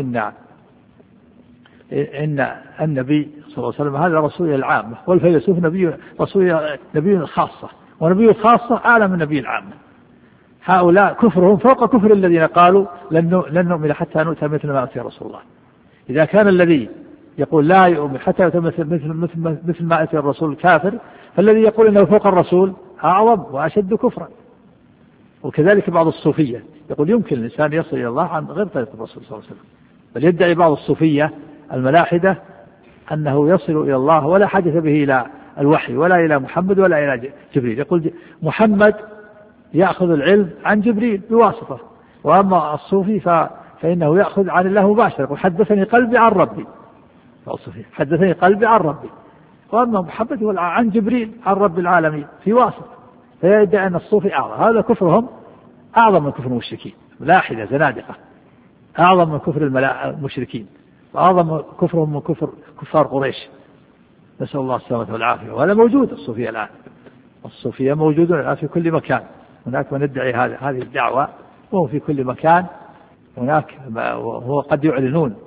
إن النبي صلى الله عليه وسلم هذا رسول العامة، والفيلسوف نبي خاصة، ونبي الخاصة أعلى من نبي العامة. هؤلاء كفرهم فوق كفر الذين قالوا لن نؤمن حتى نؤتى مثل ما أتى رسول الله. إذا كان الذي يقول لا يؤمن حتى يؤتى مثل ما أتى الرسول كافر، فالذي يقول إنه فوق الرسول أعظم وأشد كفرا. وكذلك بعض الصوفية يقول يمكن الإنسان يصل إلى الله عن غير طريق الرسول صلى الله عليه وسلم، بل يدعي بعض الصوفية الملاحدة أنه يصل إلى الله ولا حدث به إلى الوحي ولا إلى محمد ولا إلى جبريل. يقول محمد يأخذ العلم عن جبريل بواسطة، وأما الصوفي فإنه يأخذ عن الله مباشرة. يقول حدثني قلبي عن ربي، حدثني قلبي عن ربي، وأما محمد هو عن جبريل عن رب العالمين في واسطة. فيدعي أن الصوفي أعظم. هذا كفرهم أعظم من كفر المشركين، ملاحدة زنادقة، أعظم من كفر المشركين، وأعظم كفرهم من كفار قريش، نسأل الله السلامة والعافية. وهذا موجود الصوفية الآن، الصوفية موجودون الآن في كل مكان. هناك من يدعي هذه الدعوة وهو في كل مكان. هناك وهو قد يعلنون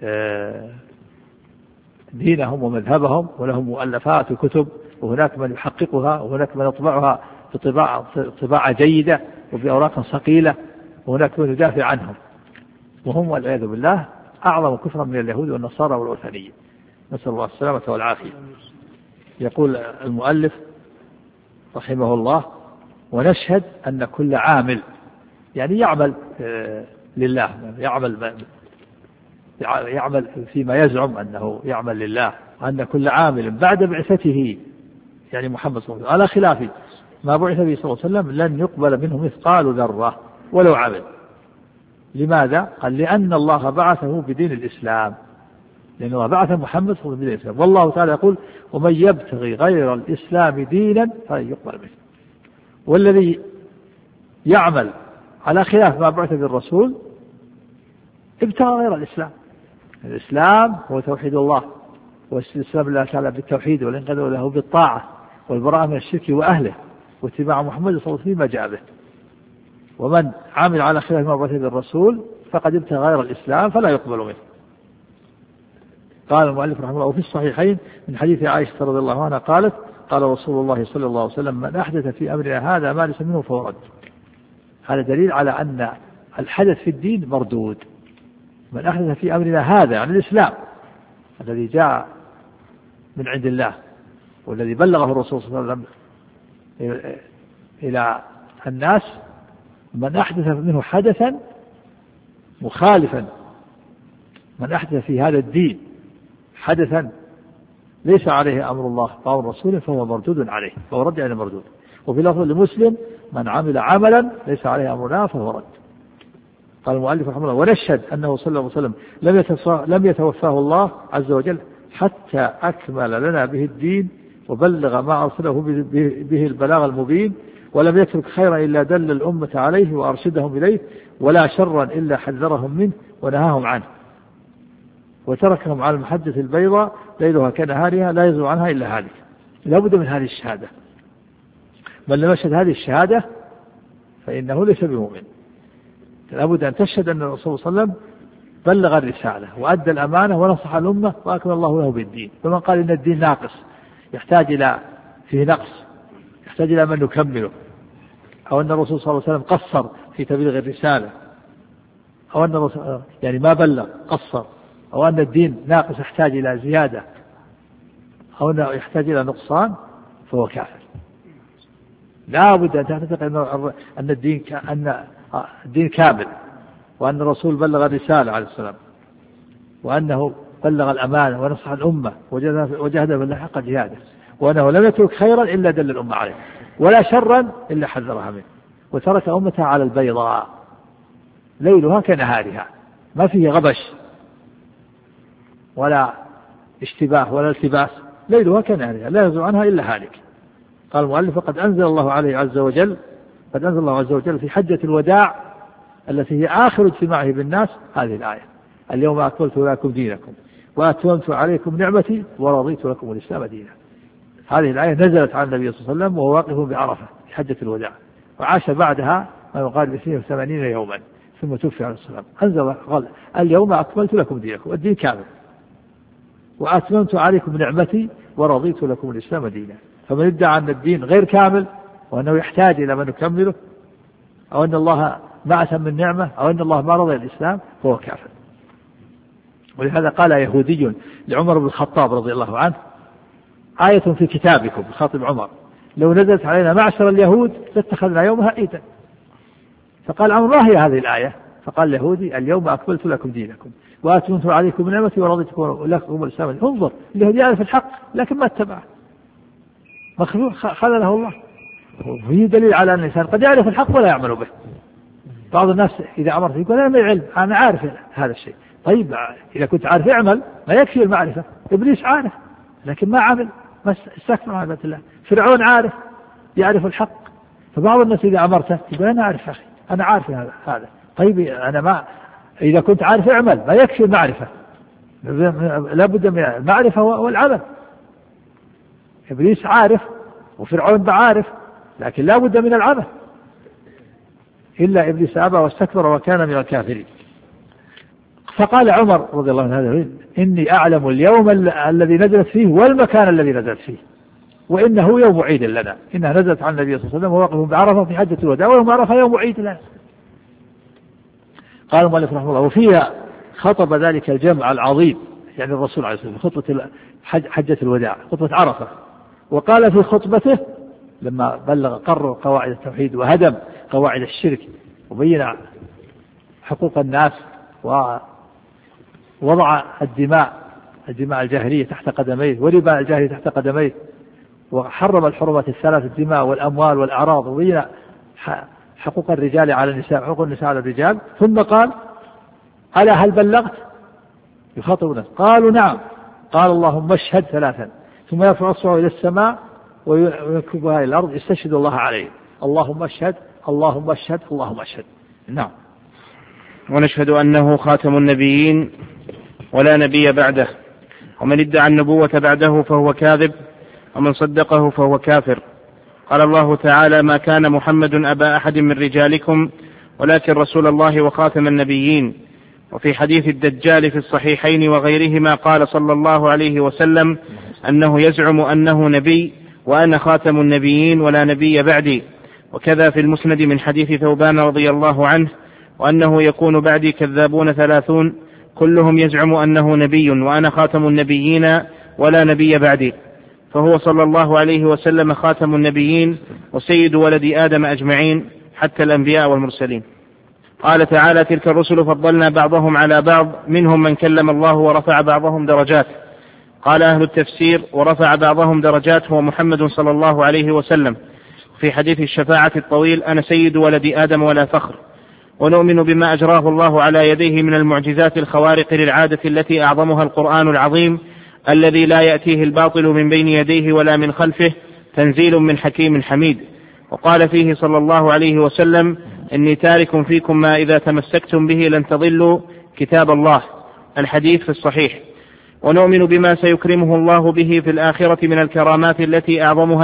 دينهم ومذهبهم، ولهم مؤلفات وكتب، وهناك من يحققها، وهناك من يطبعها بطباعة جيدة وبأوراق ثقيلة، وهناك من يدافع عنهم، وهم والعياذ بالله أعظم كفرا من اليهود والنصارى والوثنية، نسأل الله السلامة والعافية. يقول المؤلف رحمه الله: ونشهد أن كل عامل، يعني يعمل لله، يعمل فيما يزعم أنه يعمل لله، وأن كل عامل بعد بعثته، يعني محمد صلى الله عليه وسلم، على خلاف ما بعث به صلى الله عليه وسلم، لن يقبل منه مثقال ذرة ولو عمل. لماذا؟ قال: لأن الله بعثه بدين الإسلام، لأنه بعث محمد صلى الله عليه وسلم بدين الإسلام، والله تعالى يقول: ومن يبتغي غير الإسلام دينا فلن يقبل منه. والذي يعمل على خلاف ما بعث بالرسول ابتغى غير الإسلام. الإسلام هو توحيد الله، واستسلام الله تعالى بالتوحيد، والانقياد له بالطاعة، والبراءة من الشرك وأهله، واتباع محمد صلى الله عليه وسلم ما جاء به. ومن عمل على خلاف ما بعث بالرسول فقد ابتغى غير الإسلام فلا يقبل منه. قال المؤلف رحمه الله: وفي الصحيحين من حديث عائشة رضي الله عنها قالت: قال رسول الله صلى الله عليه وسلم: من أحدث في أمرنا هذا ما ليس منه فهو رد. هذا دليل على أن الحدث في الدين مردود. من أحدث في أمرنا هذا عن الإسلام الذي جاء من عند الله والذي بلغه الرسول صلى الله عليه وسلم إلى الناس، من أحدث منه حدثا مخالفا، من أحدث في هذا الدين حدثا ليس عليه أمر الله أو الرسول فهو مردود عليه، فهو رد على مردود. وفي لفظ لمسلم: من عمل عملا ليس عليه أمرنا فهو رد. قال المؤلف رحمه الله: ونشهد أنه صلى الله عليه وسلم لم يتوفاه الله عز وجل حتى أكمل لنا به الدين وبلغ ما أرسله به البلاغ المبين، ولم يترك خيرا إلا دل الأمة عليه وأرشدهم إليه، ولا شرا إلا حذرهم منه ونهاهم عنه، وتركهم على المحجة البيضاء ليلها كنهارها لا يزول عنها إلا هالك. لا بد من هذه الشهادة. من لم يشهد هذه الشهادة فإنه ليس بمؤمن. لا بد أن تشهد أن الرسول صلى الله عليه وسلم بلغ الرسالة وأدى الأمانة ونصح الأمة وأكمل الله له بالدين. فمن قال إن الدين ناقص يحتاج إلى فيه نقص، يحتاج إلى من نكمله، أو أن الرسول صلى الله عليه وسلم قصر في تبليغ الرسالة، أو أن الرسول يعني ما بلغ قصر، أو أن الدين ناقص يحتاج إلى زيادة، أو أنه يحتاج إلى نقصان، فهو كافر. لا بد أن تعتقد أن الدين كامل، وأن الرسول بلغ الرسالة عليه السلام، وأنه بلغ الأمانة ونصح الأمة وجاهد بالله حق جهاده، وأنه لم يترك خيرا إلا دل الأمة عليه، ولا شرا إلا حذرها منه، وترك أمتها على البيضاء ليلها كنهارها، ما فيه غبش ولا اشتباه ولا التباس، ليلها كنهارها لا يزول عنها إلا هالك. قال المؤلف: قد أنزل الله عز وجل في حجة الوداع التي هي آخر اجتماعه بالناس هذه الآية: اليوم أكملت لكم دينكم وأتممت عليكم نعمتي ورضيت لكم الإسلام دينا. هذه الآية نزلت على النبي صلى الله عليه وسلم وهو واقف بعرفة في حجة الوداع، وعاش بعدها ما يقارب 82 يوما ثم توفي عليه السلام. أنزل قال: اليوم أكملت لكم دينكم، الدين كامل، وأتممت عليكم نعمتي ورضيت لكم الإسلام دينا. فمن ادعى أن الدين غير كامل وأنه يحتاج إلى من يكمله، أو أن الله ما أتم من نعمة، أو أن الله ما رضي الإسلام، فهو كافر. ولهذا قال يهودي لعمر بن الخطاب رضي الله عنه: آية في كتابكم، خاطب عمر، لو نزلت علينا معشر اليهود لاتخذنا يومها عيدا. فقال عمر: ما هي هذه الآية؟ فقال اليهودي: اليوم أكملت لكم دينكم وأتممت عليكم نعمتي ورضيت لكم الإسلام. انظر، اليهودي يعرف الحق لكن ما اتبعه، مخلوق خذله الله. وفيه دليل على أن الإنسان قد يعرف الحق ولا يعمل به. بعض الناس إذا أمرت يقول: أنا ما علم، أنا عارف هذا الشيء. طيب إذا كنت عارف اعمل، ما يكفي المعرفة. إبليس عارف لكن ما عمل، ما استكبر عن عبادة الله. فرعون عارف، يعرف الحق. فبعض الناس إذا أمرته يقول: أنا أعرف أخي، أنا عارف هذا. طيب أنا ما، إذا كنت عارف اعمل، ما يكفي المعرفة، لابد من المعرفة والعمل. إبليس عارف وفرعون عارف، لكن لابد من العمل. إلا إبليس أبى واستكبر وكان من الكافرين. فقال عمر رضي الله عنه: إني أعلم اليوم الذي نزلت فيه والمكان الذي نزلت فيه، وإنه يوم عيد لنا. إنها نزلت على النبي صلى الله عليه وسلم وواقف بعرفة في حجة الوداع، ويوم عرفة يوم عيد لنا. قال المؤلف رحمه الله: وفيها خطب ذلك الجمع العظيم، يعني الرسول عليه الصلاة والسلام، خطبة حجة الوداع، خطبة عرفة. وقال في خطبته لما بلغ قرر قواعد التوحيد وهدم قواعد الشرك وبين حقوق الناس ووضع الدماء الجاهلية تحت قدميه وربا الجاهلية تحت قدميه، وحرم الحرمات الثلاث: الدماء والأموال والأعراض، وبين حقوق الرجال على النساء، حقوق النساء على الرجال. ثم قال: ألا هل بلغت؟ يخاطب الناس. قالوا: نعم. قال: اللهم اشهد ثلاثا، ثم يرفع اصبعه إلى السماء ويكبها إلى الأرض يستشهد الله عليه: اللهم اشهد، اللهم اشهد، اللهم اشهد. نعم. ونشهد أنه خاتم النبيين ولا نبي بعده، ومن ادعى النبوة بعده فهو كاذب، ومن صدقه فهو كافر. قال الله تعالى: ما كان محمد أبا أحد من رجالكم ولكن رسول الله وخاتم النبيين. وفي حديث الدجال في الصحيحين وغيرهما قال صلى الله عليه وسلم أنه يزعم أنه نبي وأنا خاتم النبيين ولا نبي بعدي. وكذا في المسند من حديث ثوبان رضي الله عنه: وأنه يكون بعدي كذابون 30 كلهم يزعم أنه نبي وأنا خاتم النبيين ولا نبي بعدي. فهو صلى الله عليه وسلم خاتم النبيين وسيد ولد آدم أجمعين حتى الأنبياء والمرسلين. قال تعالى: تلك الرسل فضلنا بعضهم على بعض منهم من كلم الله ورفع بعضهم درجات. قال أهل التفسير: ورفع بعضهم درجات هو محمد صلى الله عليه وسلم. في حديث الشفاعة الطويل: أنا سيد ولد آدم ولا فخر. ونؤمن بما أجراه الله على يديه من المعجزات الخوارق للعادة التي أعظمها القرآن العظيم الذي لا يأتيه الباطل من بين يديه ولا من خلفه، تنزيل من حكيم حميد. وقال فيه صلى الله عليه وسلم: إني تارك فيكم ما إذا تمسكتم به لن تضلوا كتاب الله. الحديث في الصحيح. ونؤمن بما سيكرمه الله به في الآخرة من الكرامات التي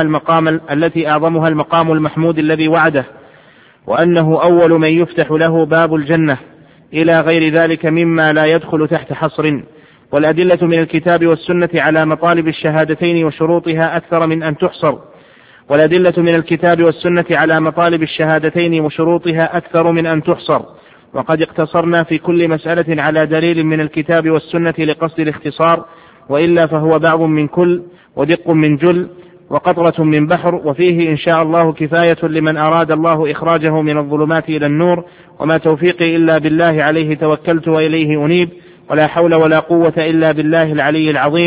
أعظمها المقام المحمود الذي وعده، وأنه أول من يفتح له باب الجنة، إلى غير ذلك مما لا يدخل تحت حصر. والأدلة من الكتاب والسنة على مطالب الشهادتين وشروطها أكثر من أن تحصر. والأدلة من الكتاب والسنة على مطالب الشهادتين وشروطها أكثر من أن تحصر. وقد اقتصرنا في كل مسألة على دليل من الكتاب والسنة لقصد الاختصار، وإلا فهو بعض من كل ودق من جل وقطرة من بحر، وفيه إن شاء الله كفاية لمن أراد الله إخراجه من الظلمات إلى النور. وما توفيقي إلا بالله، عليه توكلت وإليه أنيب، ولا حول ولا قوة إلا بالله العلي العظيم.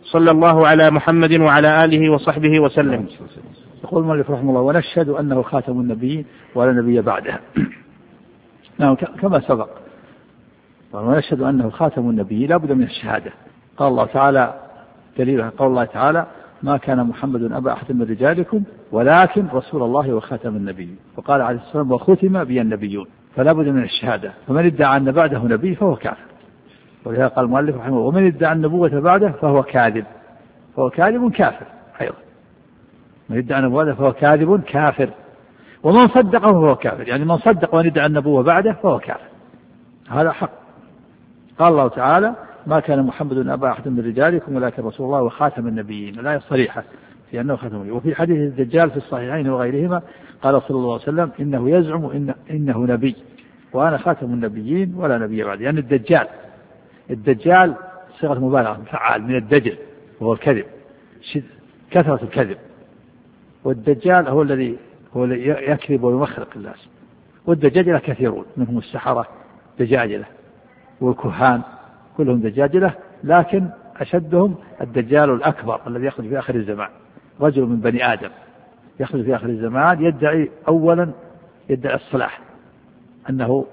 صلى الله على محمد وعلى آله وصحبه وسلم. يقول المؤلف رحمه الله: ونشهد أنه خاتم النبيين ولا نبي بعده. نعم كما سبق، ونشهد أنه خاتم النبيين لا بد من الشهادة. قال الله تعالى دليلها قول الله تعالى: ما كان محمد أبا أحد من رجالكم ولكن رسول الله وخاتم النبيين. وقال عليه الصلاة والسلام: وختم بي النبيون. فلا بد من الشهادة. فمن ادعى أن بعده نبي فهو كافر. ولهذا قال المؤلف رحمه الله: ومن ادعى النبوة بعده فهو كاذب. فهو كاذب كافر أيضا. من ادعى النبوة فهو كاذب كافر. ومن صدقه فهو كافر، يعني من صدق ومن ادعى النبوة بعده فهو كافر. هذا حق. قال الله تعالى: ما كان محمد أبا أحد من رجالكم ولكن رسول الله وخاتم النبيين. الآية صريحة في أنه خاتم النبيين. وفي حديث الدجال في الصحيحين وغيرهما قال صلى الله عليه وسلم: إنه يزعم إنه نبي وأنا خاتم النبيين ولا نبي بعد. يعني الدجال صيغة مبالغة فعال من الدجل وهو الكذب، كثرة الكذب. والدجال هو الذي يكذب ويمخرق الناس. والدجاجلة كثيرون، منهم السحرة دجاجلة والكهان كلهم دجاجلة، لكن أشدهم الدجال الأكبر الذي يخرج في آخر الزمان، رجل من بني آدم يخرج في آخر الزمان يدعي أولا الصلاح، أنه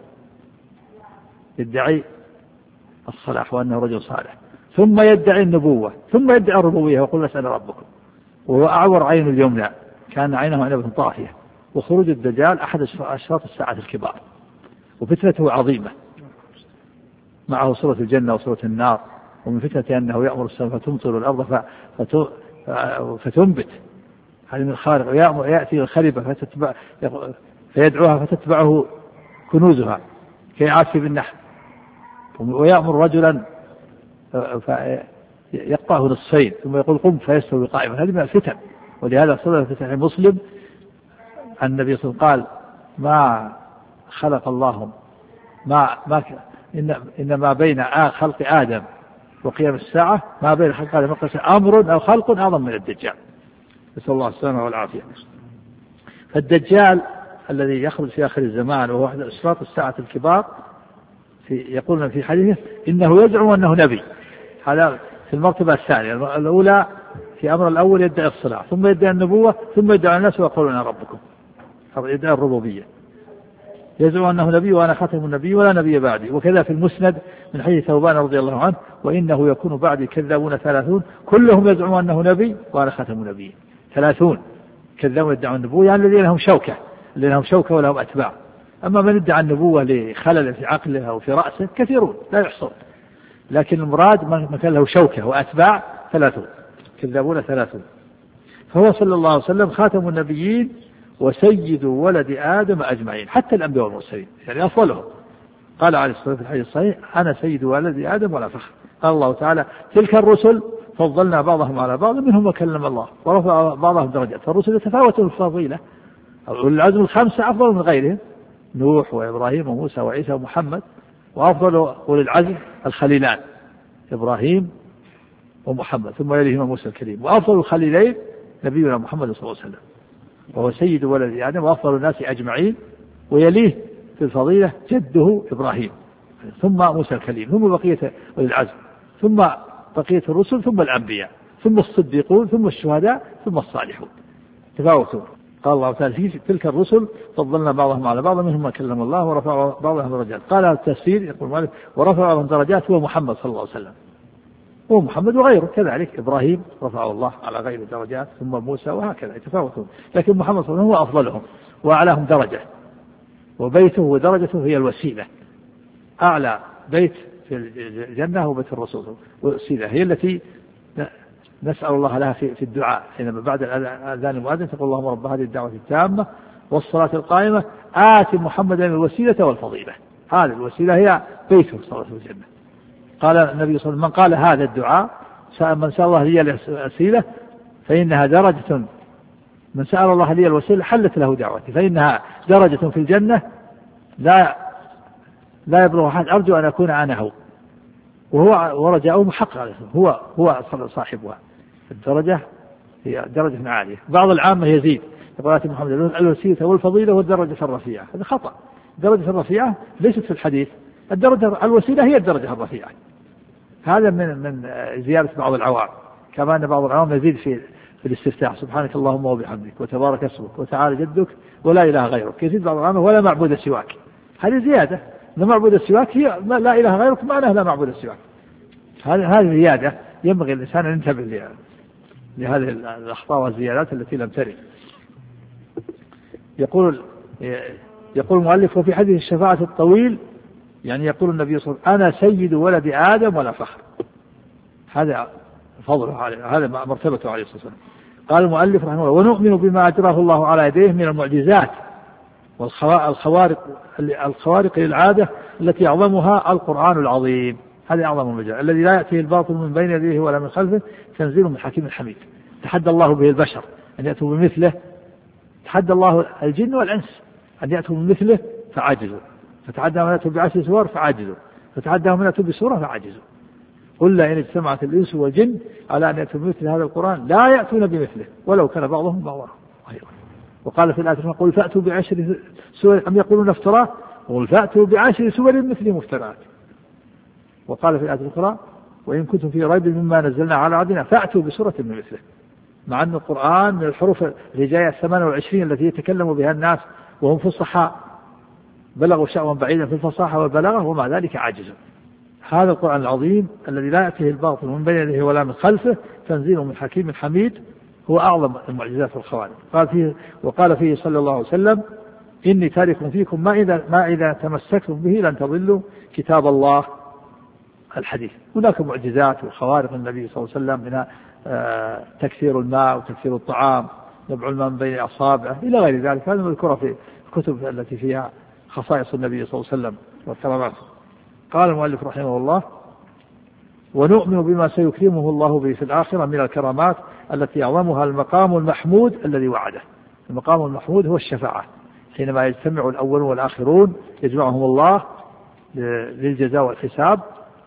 يدعي الصلاح وأنه رجل صالح، ثم يدعي النبوة، ثم يدعي الربوبية ويقول: اسأل ربكم. وهو أعور عين اليمنى، كان عينه عنبة طافية. وخروج الدجال أحد أشراط الساعة الكبار، وفتنته عظيمة، معه صورة الجنة وصورة النار. ومن فتنته أنه يأمر السماء فتمطر الأرض فتنبت، هذه من الخارق. يأتي الخربة فيدعوها فتتبعه كنوزها كيعاش بالنحل. ويأمر رجلا يقطعه نصفين ثم يقول: قم فيستوي قائما. هذه من الفتن. ولهذا صدر في صحيح مسلم عن النبي صلى الله عليه وسلم قال: ما خلق الله إن ما بين خلق آدم وقيام الساعة ما بين خلق آدم وقيام الساعة أمر أو خلق أعظم من الدجال، نسأل الله السلامة والعافية. فالدجال الذي يخرج في آخر الزمان وهو أحد أشراط الساعة الكبار، يقولون في حديثه إنه يزعم أنه نبي. هذا في المرتبة الثانية. الأولى في أمر الأول يدعي الصلاة، ثم يدعي النبوة، ثم يدعي الناس ويقولون: أنا ربكم. يدعي الربوبية، يزعم أنه نبي وأنا خاتم النبي ولا نبي بعدي. وكذا في المسند من حديث ثوبان رضي الله عنه: وإنه يكون بعدي كذابون 30 كلهم يزعم أنه نبي وأنا خاتم النبي. 30 كذابون يدعون النبوة، يعني الذين لهم شوكة ولهم أتباع. أما من ادعى النبوة لخلل في عقله أو في رأسه كثيرون لا يحصر، لكن المراد من كان له شوكة وأتباع 30 كذابون 30. فهو صلى الله عليه وسلم خاتم النبيين وسيد ولد آدم أجمعين، حتى الأنبياء والمرسلين، يعني أفضلهم. قال عليه الصلاة والسلام في الحديث الصحيح: أنا سيد ولد آدم ولا فخر. قال الله تعالى: تلك الرسل فضلنا بعضهم على بعض منهم وكلم الله ورفع بعضهم درجات. فالرسل يتفاوتون في الفضيلة، العزم الخمسة أفضل من غيرهم: نوح وإبراهيم وموسى وعيسى ومحمد. وأفضل أولي العزم الخليلان إبراهيم ومحمد، ثم يليهما موسى الكريم. وأفضل الخليلين نبينا محمد صلى الله عليه وسلم، وهو سيد ولد آدم وأفضل الناس أجمعين. ويليه في الفضيلة جده إبراهيم، ثم موسى الكليم، ثم بقية العزم، ثم بقية الرسل، ثم الأنبياء، ثم الصديقون، ثم الشهداء، ثم الصالحون. تفاوتوا. قال الله تعالى: في تلك الرسل فضلنا بعضهم على بعض منهم ما كلم الله ورفع بعضهم درجات. قال التفسير يقول مالك: ورفع بعضهم درجات هو محمد صلى الله عليه وسلم، هو محمد وغيره كذلك. إبراهيم رفعه الله على غير درجات، ثم موسى، وهكذا يتفاوتون. لكن محمد صلى الله عليه وسلم هو أفضلهم وأعلاهم درجة، وبيته ودرجته هي الوسيلة. أعلى بيت في الجنة هو بيت الرسول، والوسيلة هي التي نسأل الله لها في الدعاء حينما بعد الأذان المؤذن تقول: اللهم رب هذه الدعوة التامة والصلاة القائمة آت محمدا الوسيلة والفضيلة. هذه الوسيلة هي بيته صلى الله عليه وسلم في الجنة. قال النبي صلى الله عليه وسلم: من قال هذا الدعاء من سأل الله لي الوسيلة فإنها درجة، من سأل الله لي الوسيلة حلت له دعوتي، فإنها درجة في الجنة لا يبلغ أحد، أرجو أن أكون أنا هو. وهو ورجاؤه محقق، هو صاحبها. الدرجة هي درجة عالية. بعض العامة يزيد يقول: محمد الوسيلة والفضيلة والدرجة الرفيعة. هذا خطأ. الدرجة الرفيعة ليست في الحديث، الوسيلة هي الدرجة الرفيعة. هذا من زيادة بعض العوام، كما أن بعض العلماء يزيد في الاستفتاح سبحانك اللهم وبحمدك وتبارك اسمك وتعالى جدك ولا إله غيرك، يزيد بعض العلماء ولا معبود سواك. هذه زيادة، لا معبود سواك هي لا إله غيرك معناه لا معبود سواك. هذه زيادة ينبغي الإنسان أن ينتبه لهذه الأخطاء والزيادات التي لم ترد. يقول المؤلف وفي حديث الشفاعة الطويل يعني يقول النبي صلى الله عليه وسلم أنا سيد ولد آدم ولا فخر. هذا فضله عليه، هذا مرتبته عليه الصلاة والسلام. قال المؤلف رحمه الله ونؤمن بما أجراه الله على يديه من المعجزات والخوارق للعادة التي أعظمها القرآن العظيم. هذا أعظم المجال الذي لا يأتيه الباطل من بين يديه ولا من خلفه تنزيل من حكيم حميد. تحدى الله به البشر أن يأتوا بمثله، تحدى الله الجن والإنس أن يأتوا بمثله فعاجزوا، فتحدى من يأتوا بعشر سور فعاجزوا، فتحدى من يأتوا بسورة فعاجزوا. قل لا إن اجتمعت الإنس والجن على أن يأتوا بمثل هذا القرآن لا يأتون بمثله ولو كان بعضهم بعضا. وقال في الآية قل فأتوا بعشر سور أم يقولون افتراه قل فأتوا بعشر سور مثل مفترات. وقال في الآية الأخرى وإن كنتم في ريب مما نزلنا على عبدنا فأتوا بسورة من مثله. مع أن القرآن من الحروف الهجائية 28 التي يتكلم بها الناس وهم فصحاء بلغوا شأوا بعيدا في الفصاحة والبلاغة ومع ذلك عاجزوا. هذا القرآن العظيم الذي لا يأتيه الباطل من بين يديه ولا من خلفه تنزيل من حكيم حميد هو أعظم المعجزات والخوارق. وقال فيه صلى الله عليه وسلم إني تارك فيكم ما إذا تمسكتم به لن تضلوا كتاب الله الحديث. هناك معجزات وخوارق النبي صلى الله عليه وسلم منها تكثير الماء وتكثير الطعام نبع الماء من بين أصابعه إلى غير ذلك. هذا مذكور في الكتب التي فيها خصائص النبي صلى الله عليه وسلم والكرامات. قال المؤلف رحمه الله ونؤمن بما سيكرمه الله به في الآخرة من الكرامات التي أعظمها المقام المحمود الذي وعده. المقام المحمود هو الشفاعة حينما يجتمع الأولون والآخرون يجمعهم الله للجزاء والحساب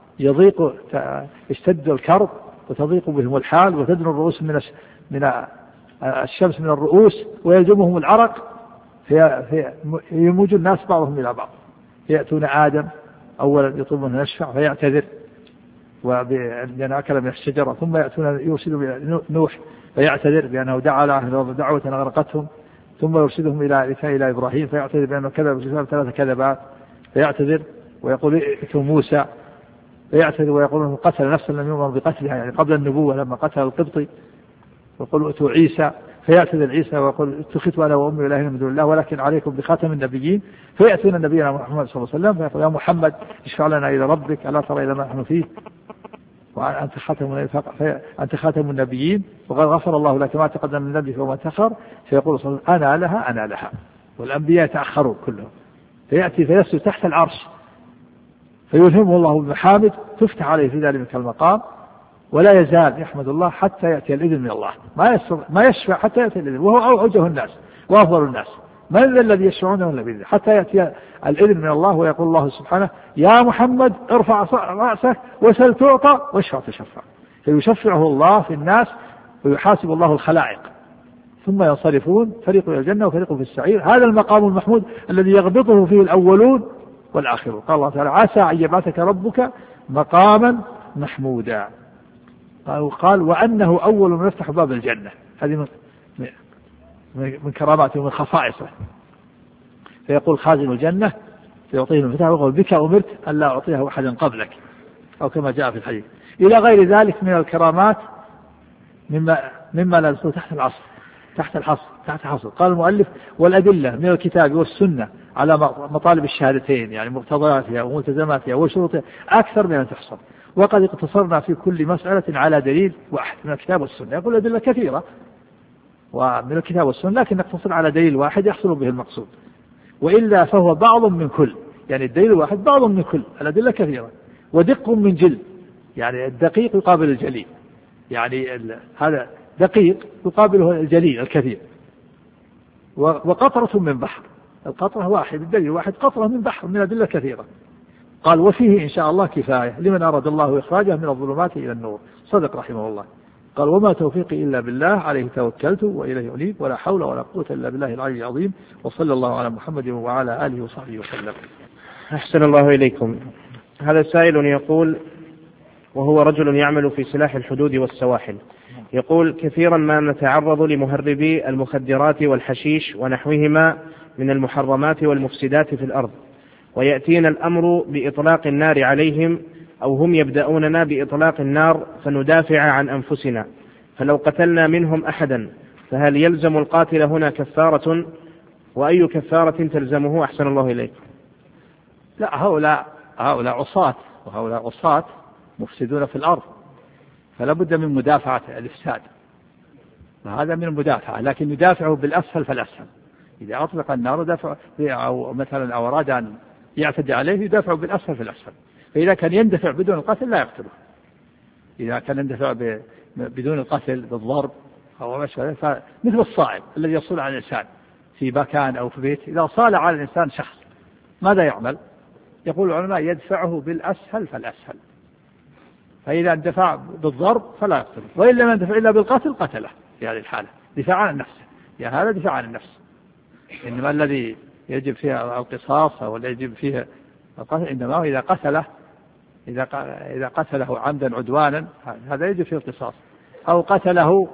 يشتد الكرب وتضيق بهم الحال وتدنو الرؤوس من الشمس من الرؤوس ويلجمهم العرق فيموج الناس بعضهم إلى بعض. يأتون آدم أولا يطلبون أن يشفع فيعتذر لأن أكل من الشجرة، ثم يأتون يرسلوا نوح فيعتذر بأنه دعا له دعوة أغرقتهم، ثم يرسلهم إلى إبراهيم فيعتذر بأنه كذب 3 كذبات فيعتذر ويقول ائتوا موسى فيعتذر ويقول أنه قتل نفسا لم يؤمر بقتلها يعني قبل النبوة لما قتل القبطي، ويقول ائتوا عيسى فيعتذر عيسى ويقول اتخذت أنا وأمي إلهين من دون الله ولكن عليكم بخاتم النبيين. فيأتون نبينا محمد صلى الله عليه وسلم فيقول يا محمد اشفع لنا إلى ربك ألا ترى إلى ما نحن فيه أنت خاتم النبيين وقد غفر الله لك ما تقدم من ذنبك وما تأخر. فيقول صلى الله عليه وسلم أنا لها والأنبياء تأخروا كلهم. فيأتي فيسجد تحت العرش فيلهمه الله بمحامد تفتح عليه في ذلك المقام ولا يزال يحمد الله حتى يأتي الإذن من الله. ما يشفع حتى يأتي الإذن وهو أوجه الناس وأفضل الناس. من الذي يشفعونه إلا بإذنه حتى يأتي الإذن من الله ويقول الله سبحانه يا محمد ارفع رأسك وسل تعطى واشفع تشفع. فيشفعه الله في الناس ويحاسب الله الخلائق ثم ينصرفون فريق إلى الجنة وفريق في السعير. هذا المقام المحمود الذي يغبطه فيه الأولون والآخرون. قال الله تعالى عسى أن يبعثك ربك مقاما محمودا. قال وأنه أول من يفتح باب الجنة. هذه من كراماته ومن خصائصه. فيقول خازن الجنة فيعطيه المفتاح ويقول بك أمرت ألا أعطيه أحدا قبلك أو كما جاء في الحديث. إلى غير ذلك من الكرامات مما لا يدخل تحت الحصر. قال المؤلف والأدلة من الكتاب والسنة على مطالب الشهادتين يعني مقتضياتها وملتزماتها وشروطها أكثر من أن تحصر. وقد اقتصرنا في كل مسألة على دليل واحد من الكتاب والسنة. يقول أدلة كثيرة ومن الكتاب والسنة لكن نقتصر على دليل واحد يحصل به المقصود. وإلا فهو بعض من كل يعني الدليل الواحد بعض من كل. الأدلة كثيرة ودق من جل يعني الدقيق يقابل الجليل يعني هذا دقيق يقابله الجليل الكثير. وقطرة من بحر القطرة واحد الدليل واحد قطرة من بحر من أدلة كثيرة. قال وفيه إن شاء الله كفاية لمن أراد الله إخراجه من الظلمات إلى النور. صدق رحمه الله. قال وما توفيقي إلا بالله عليه توكلت وإليه أنيب ولا حول ولا قوة إلا بالله العلي العظيم وصلى الله على محمد وعلى آله وصحبه وسلم. أحسن الله إليكم. هذا سائل يقول وهو رجل يعمل في سلاح الحدود والسواحل. يقول: كثيرا ما نتعرض لمهربي المخدرات والحشيش ونحوهما من المحرمات والمفسدات في الأرض، ويأتينا الأمر بإطلاق النار عليهم، أو هم يبدأوننا بإطلاق النار فندافع عن أنفسنا، فلو قتلنا منهم أحدا فهل يلزم القاتل هنا كفارة؟ وأي كفارة تلزمه؟ أحسن الله إليك. لا، هؤلاء عصاة، وهؤلاء عصاة مفسدون في الأرض، فلا بد من مدافعة الإفساد، وهذا من المدافعة، لكن يدافعه بالأسهل فالأسهل. إذا أطلق النار دافع، أو مثلا أو أراد أن يعتدي عليه يدافع بالأسهل فالأسهل. فإذا كان يندفع بدون القتل لا يقتله. إذا كان يندفع بدون القتل بالضرب أو ما شابه، فمثل الصائل الذي يصول على الإنسان في مكان أو في بيت، إذا صال على الإنسان شخص ماذا يعمل؟ يقول العلماء: يدفعه بالأسهل فالأسهل. فإذا اندفع بالضرب فلا يقتله، وإن لم يندفع إلا بالقتل قتله في هذه الحالة دفاع عن النفس. هذا دفاع عن النفس. إنما الذي يجب فيها القصاص أو يجب فيها القتل إنما إذا قتله عمدا عدوانا، هذا يجب فيه القصاص، أو قتله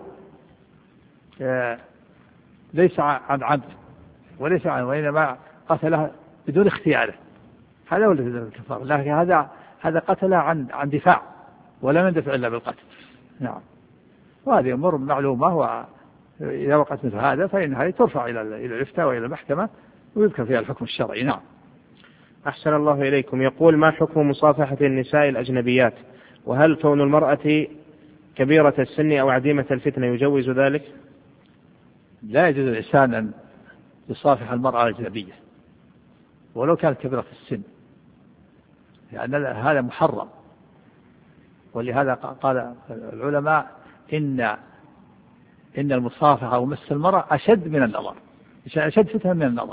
ليس عن عمد وليس عن، وإنما قتله بدون اختياره، هذا هو الذي الكفار. لكن هذا قتله عن دفاع ولم يندفع إلا بالقتل. نعم. وهذه أمور معلومة، وإذا وقعت مثل هذا فإنها ترفع إلى الإفتاء وإلى المحكمة ويذكر فيها الحكم الشرعي. نعم. أحسن الله إليكم. يقول: ما حكم مصافحة النساء الأجنبيات؟ وهل كون المرأة كبيرة السن أو عديمة الفتنة يجوز ذلك؟ لا يجوز الإنسان أن يصافح المرأة الأجنبية ولو كانت كبيرة السن، لأن هذا محرم. ولهذا قال العلماء إن المصافحة أو مس المرأة أشد من النظر، أشد فتنة من النظر.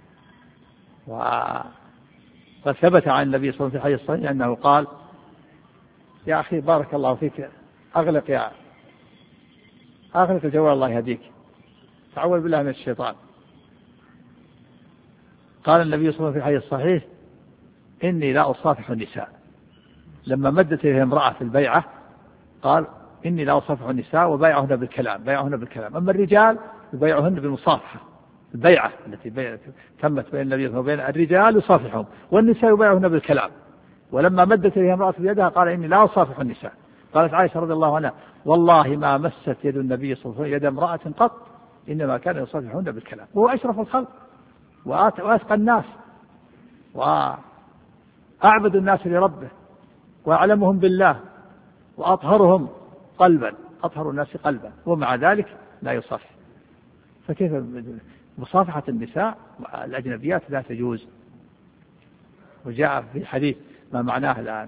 وقد ثبت عن النبي صلى الله عليه وسلم في حديث صحيح أنه قال: يا أخي بارك الله فيك، أغلق الجوال الله يهديك، تعوذ بالله من الشيطان. قال النبي صلى الله عليه وسلم في حديث صحيح: إني لا أصافح النساء. لما مدت إليه امرأة في البيعة قال: إني لا أصافح النساء وبايعهن بالكلام. أما الرجال يبايعهن بالمصافحة، البيعة التي تمت بين النبي وبين الرجال يصافحهم، والنساء يبايعهن بالكلام. ولما مدت إليه امرأة بيدها قال: إني لا أصافح النساء. قالت عائشة رضي الله عنها: والله ما مست يد النبي صلى الله عليه وسلم يد امرأة قط، إنما كان يصافحهن بالكلام. وهو أشرف الخلق وأتقى الناس وأعبد الناس لربه وأعلمهم بالله وأطهرهم قلبا، أطهر الناس قلبا، ومع ذلك لا يصافح. فكيف مصافحة النساء الأجنبيات لا تجوز. وجاء في حديث ما معناه الآن: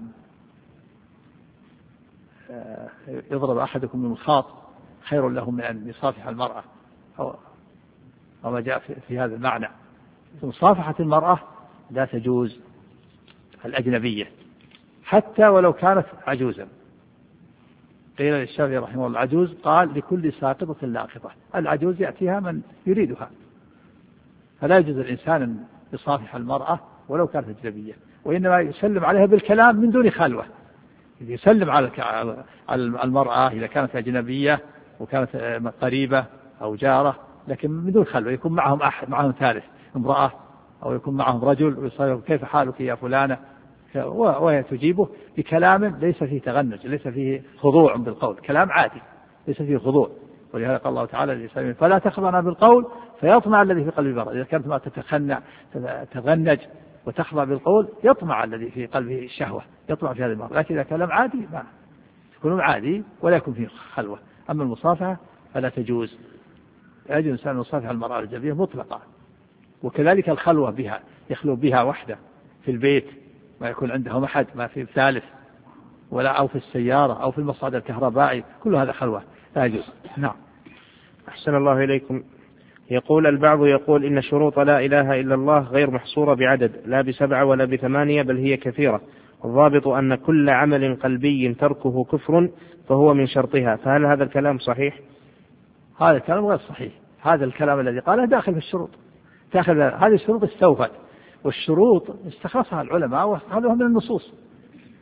يضرب أحدكم بالمخاط خير له من أن يصافح المرأة، أو ما جاء في هذا المعنى. مصافحة المرأة لا تجوز الأجنبية حتى ولو كانت عجوزا. قيل للشافعي رحمه الله: العجوز قال: لكل ساقطة لاقطة. العجوز يأتيها من يريدها، فلا يجوز الإنسان أن يصافح المرأة ولو كانت أجنبية، وإنما يسلم عليها بالكلام من دون خلوة. يسلم على المرأة إذا كانت أجنبية وكانت قريبة أو جارة، لكن من دون خلوة، يكون معهم أحد، معهم ثالث، امرأة، أو يكون معهم رجل ويصير: كيف حالك يا فلانة؟ وهي تجيبه بكلام ليس فيه تغنج، ليس فيه خضوع بالقول، كلام عادي ليس فيه خضوع. ولهذا قال الله تعالى للإنسان: فلا تخضعن بالقول فيطمع الذي في قلبه مرض. إذا كانت ما تتغنج وتخضع بالقول يطمع الذي في قلبه الشهوة، يطمع في هذا المرض. لكن إذا كلام عادي ما يكون عادي ولا يكون فيه خلوة. أما المصافحة فلا تجوز. يجوز الإنسان يصافح المرأة الأجنبية مطلقا، وكذلك الخلوة بها، يخلو بها وحده في البيت، ما يكون عندهم أحد، ما في ثالث، ولا أو في السيارة أو في المصعد الكهربائي، كل هذا خلوة لا يجوز. نعم. أحسن الله إليكم. يقول البعض يقول إن شروط لا إله إلا الله غير محصورة بعدد، لا ب7 ولا ب8، بل هي كثيرة، والضابط أن كل عمل قلبي تركه كفر فهو من شرطها. فهل هذا الكلام صحيح؟ هذا الكلام غير صحيح. هذا الكلام الذي قاله داخل في الشروط، داخل هذه الشروط استوفت، والشروط استخلصها العلماء وأخذوها من النصوص.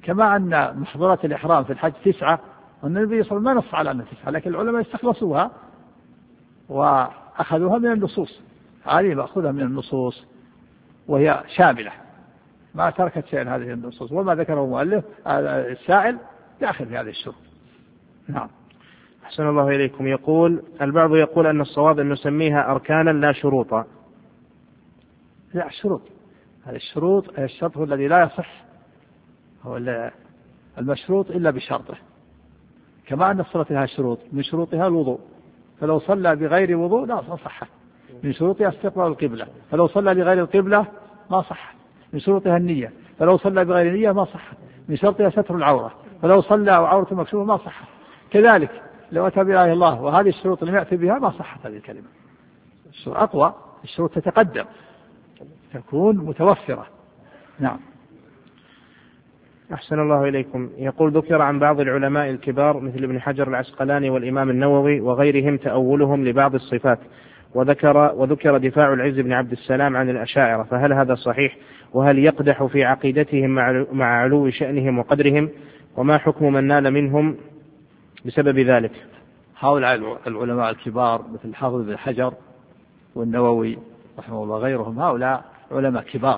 كما أن محظورات الإحرام في الحج 9، والنبي صلى الله عليه وسلم ما نص على أنها 9، لكن العلماء استخلصوها وأخذوها من النصوص، هذه مأخوذة من النصوص وهي شاملة ما تركت شيئا هذه النصوص، وما ذكره المؤلف السائل داخل في هذه الشروط. نعم. أحسن الله إليكم. يقول البعض يقول أن الصواب أن نسميها أركانا لا شروطا. لا، شروط. هذه الشروط، الشرط هو الذي لا يصح، هو المشروط إلا بشرطه، كما أن الصلاة لها شروط، من شروطها الوضوء، فلو صلى بغير وضوء لا صح. من شروطها استقبال القبلة، فلو صلى لغير القبلة ما صح. من شروطها النية، فلو صلى بغير نية ما صح. من شرطها ستر العورة، فلو صلى وعورته مكشوفة ما صح. كذلك لو أتى بآية الله وهذه الشروط لم يأتي بها ما صحت هذه الكلمة. الشروط أقوى، الشروط تتقدم، تكون متوفرة. نعم. أحسن الله إليكم. يقول ذكر عن بعض العلماء الكبار مثل ابن حجر العسقلاني والإمام النووي وغيرهم تأولهم لبعض الصفات، وذكر دفاع العز بن عبد السلام عن الأشاعرة، فهل هذا صحيح؟ وهل يقدح في عقيدتهم مع علو شأنهم وقدرهم؟ وما حكم من نال منهم بسبب ذلك؟ هؤلاء العلماء الكبار مثل الحافظ بن حجر والنووي رحمه الله غيرهم، هؤلاء علماء كبار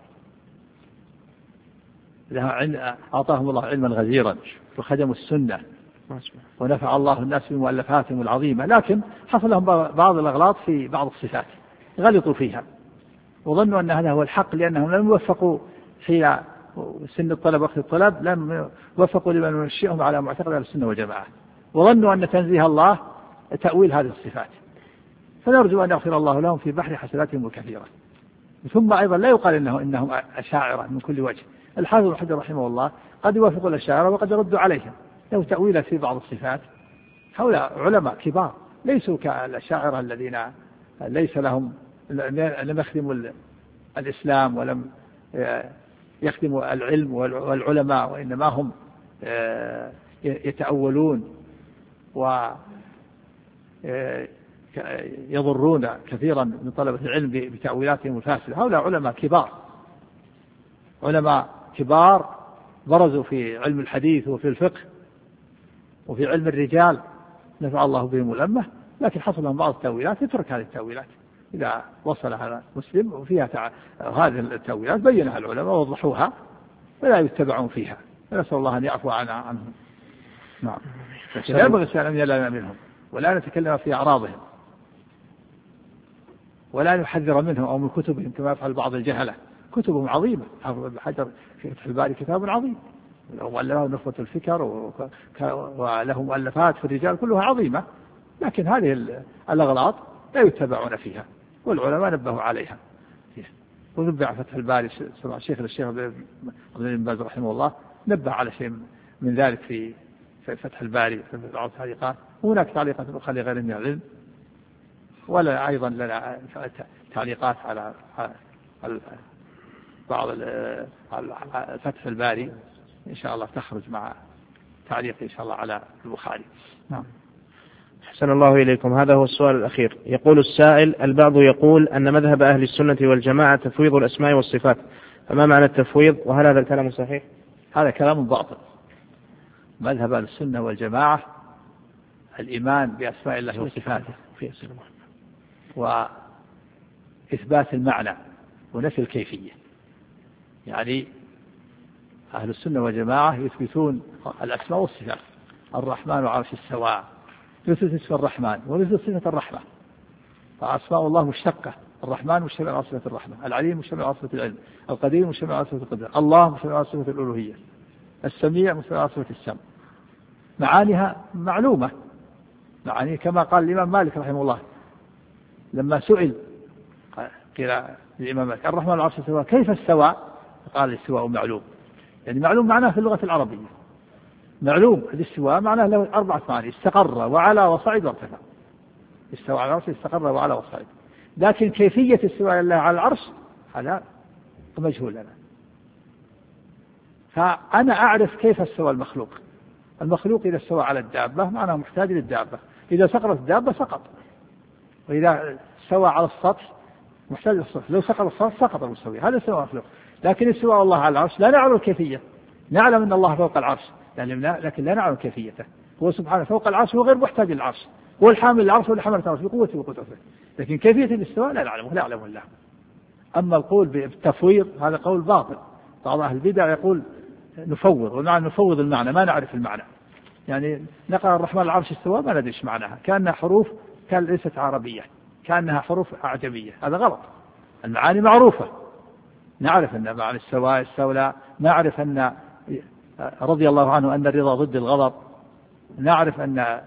أعطاهم الله علما غزيرا وخدموا السنة ونفع الله الناس بمؤلفاتهم العظيمة، لكن حصل لهم بعض الأغلاط في بعض الصفات غلطوا فيها وظنوا أن هذا هو الحق، لأنهم لم يوفقوا حين سن الطلب وقت الطلب، لم يوفقوا لمن ينشئهم على معتقد السنة والجماعة، وظنوا أن تنزيه الله تأويل هذه الصفات، فنرجو أن يغفر الله لهم في بحر حسناتهم الكثيرة. ثم أيضا لا يقال إنهم أشاعرة من كل وجه. الحافظ بن حجر رحمه الله قد يوافق الأشاعرة وقد يرد عليهم له تأويل في بعض الصفات. هؤلاء علماء كبار ليسوا كالأشاعرة الذين ليس لهم، لم يخدموا الإسلام ولم يخدموا العلم والعلماء، وإنما هم يتأولون ويضرون كثيرا من طلبة العلم بتأويلاتهم الفاسدة. هؤلاء علماء كبار برزوا في علم الحديث وفي الفقه وفي علم الرجال، نفع الله بهم الأمة، لكن حصل لهم بعض التأويلات يترك هذه التأويلات إذا وصلها مسلم وفيها هذه التأويلات بينها العلماء ووضحوها ولا يتبعون فيها، نسأل الله أن يعفو عنهم. نعم. لا ينبغي أن يلام منهم ولا نتكلم في أعراضهم ولا نحذر منهم أو من كتبهم كما يفعل بعض الجهلة. كتبهم عظيمة، حافظ ابن حجر في فتح الباري كتاب عظيم، له مؤلفات نخبة الفكر وله مؤلفات في الرجال كلها عظيمة، لكن هذه الأغلاط لا يتبعون فيها والعلماء نبهوا عليها. ونبع فتح الباري الشيخ ابن باز رحمه الله نبه على شيء من ذلك في فتح الباري في بعض التعليقات، وهناك تعليقات أخرى لغير من العلم، ولا أيضا لنا تعليقات على بعض فتح الباري إن شاء الله تخرج مع تعليق إن شاء الله على البخاري. نعم. أحسن الله إليكم. هذا هو السؤال الأخير. يقول السائل البعض يقول أن مذهب أهل السنة والجماعة تفويض الأسماء والصفات، فما معنى التفويض وهل هذا الكلام صحيح؟ هذا كلام باطل. مذهب أهل السنة والجماعة الإيمان بأسماء الله وصفاته وإثبات المعنى ونفي الكيفية. يعني أهل السنة والجماعة يثبتون الأسماء والصفات. الرحمن على العرش استوى، يثبت اسم الرحمن ويثبت صفة الرحمة، فأسماء الله مشتقة. الرحمن مشتمل على صفة الرحمة، العليم مشتمل على صفة العلم، القدير مشتمل على صفة القدرة، الله مشتمل على صفة الألوهية، السميع مشتمل على صفة السمع. معانيها معلومة، معاني كما قال الإمام مالك رحمه الله لما سئل قيل الإمام مالك الرحمن على العرش استوى كيف استوى؟ قال الاستواء معلوم، يعني معلوم معناه في اللغة العربية، معلوم الاستواء معناه له 4 معاني: استقر وعلى وصعد وارتفع. استوى على العرش، استقر وعلى وصعد، لكن كيفية استواء الله على العرش هذا مجهول لنا. فأنا أعرف كيف استوى المخلوق. المخلوق إذا استوى على الدابة معناه محتاج للدابة، إذا سقطت الدابة سقط، وإذا استوى على السطح محتاج للسطح، لو سقط السطح سقط المستوي، هذا استوى المخلوق. لكن استوى الله على العرش لا نعرف الكيفية، نعلم أن الله فوق العرش لكن لا نعلم كيفيته. هو سبحانه فوق العرش وغير محتاج للعرش، هو الحامل العرش والحمل العرش بقوته وقدرته، لكن كيفية الاستواء لا نعلمه، لا يعلمه الله. أما القول بالتفويض هذا قول باطل. بعض أهل البدع يقول نفوض، ونحن نفوض المعنى ما نعرف المعنى، يعني نقرأ الرحمن العرش استوى ما ندري ايش معناها، كأنها حروف كان ليست عربية، كأنها حروف أعجمية، هذا غلط. المعاني معروفة، نعرف أن معنى السواء استولى، نعرف أن رضي الله عنه أن الرضا ضد الغضب، نعرف أن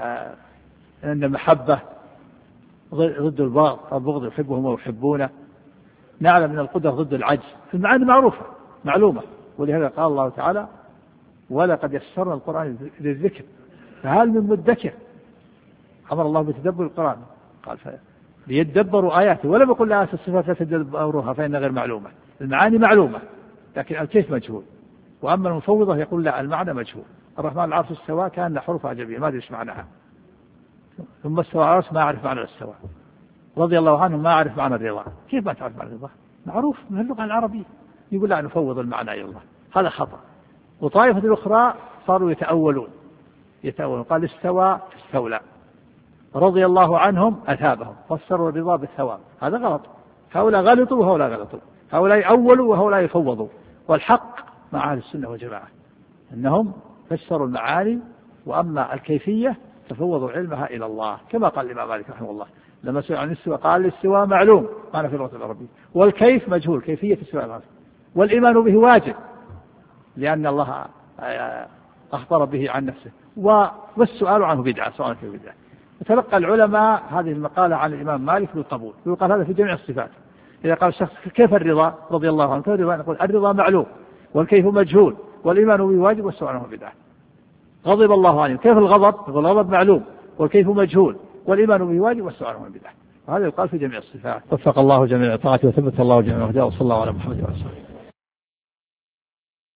المحبة ضد البغض، يحبهم ويحبونه، نعلم أن القدرة ضد العجز، المعاني معروفة معلومة. ولهذا قال الله تعالى ولقد يسرنا القرآن للذكر فهل من مدكر. أمر الله بتدبر القرآن، قال ليدبروا آياته، ولم يقل آيات الصفات لا تدبروها فإن غير معلومة. المعاني معلومة لكن الكيف مجهول. وأما المفوضة يقول لا المعنى مجهول. الرحمن العرش استوى كان حروف أعجمية ما أدري إيش معناها، ثم استوى على العرش ما أعرف معنى الاستواء، رضي الله عنه ما أعرف معنى الرضا. كيف ما تعرف معنى الرضا؟ معروف من اللغة العربية. يقول لا نفوض المعنى إلى الله، هذا خطأ. وطائفة الأخرى صاروا يتأولون قال استوى استولى، رضي الله عنهم أثابهم، فسروا الرضا بالثواب، هذا غلط. هؤلاء غلطوا وهؤلاء غلطوا، هؤلاء أولوا وهؤلاء يفوضوا. والحق مع أهل السنة والجماعة أنهم فسروا المعاني، وأما الكيفية تفوضوا علمها إلى الله، كما قال الإمام مالك رحمه الله لما سئل عن الاستواء قال الاستواء معلوم معنى في اللغة العربية، والكيف مجهول كيفية الاستواء العربي، والإيمان به واجب لأن الله أخبر به عن نفسه، والسؤال عنه بدعة، سؤال في بدعة. وتلقى العلماء هذه المقالة عن الإمام مالك بالقبول، يقال هذا في جميع الصفات. إذا قال الشخص كيف الرضا رضي الله عنه، كيف الرضا؟ نقول الرضا معلوم والكيف مجهول والإيمان به واجب والسؤال عنه بدعة. غضب الله عنه، كيف الغضب؟ يقول الغضب معلوم والكيف مجهول والإيمان به واجب والسؤال عنه بدعة. وهذا يقال في جميع الصفات. وفق الله جميع طاعته وثبت الله جميع هداه، وصلى الله على محمد وعلى آله.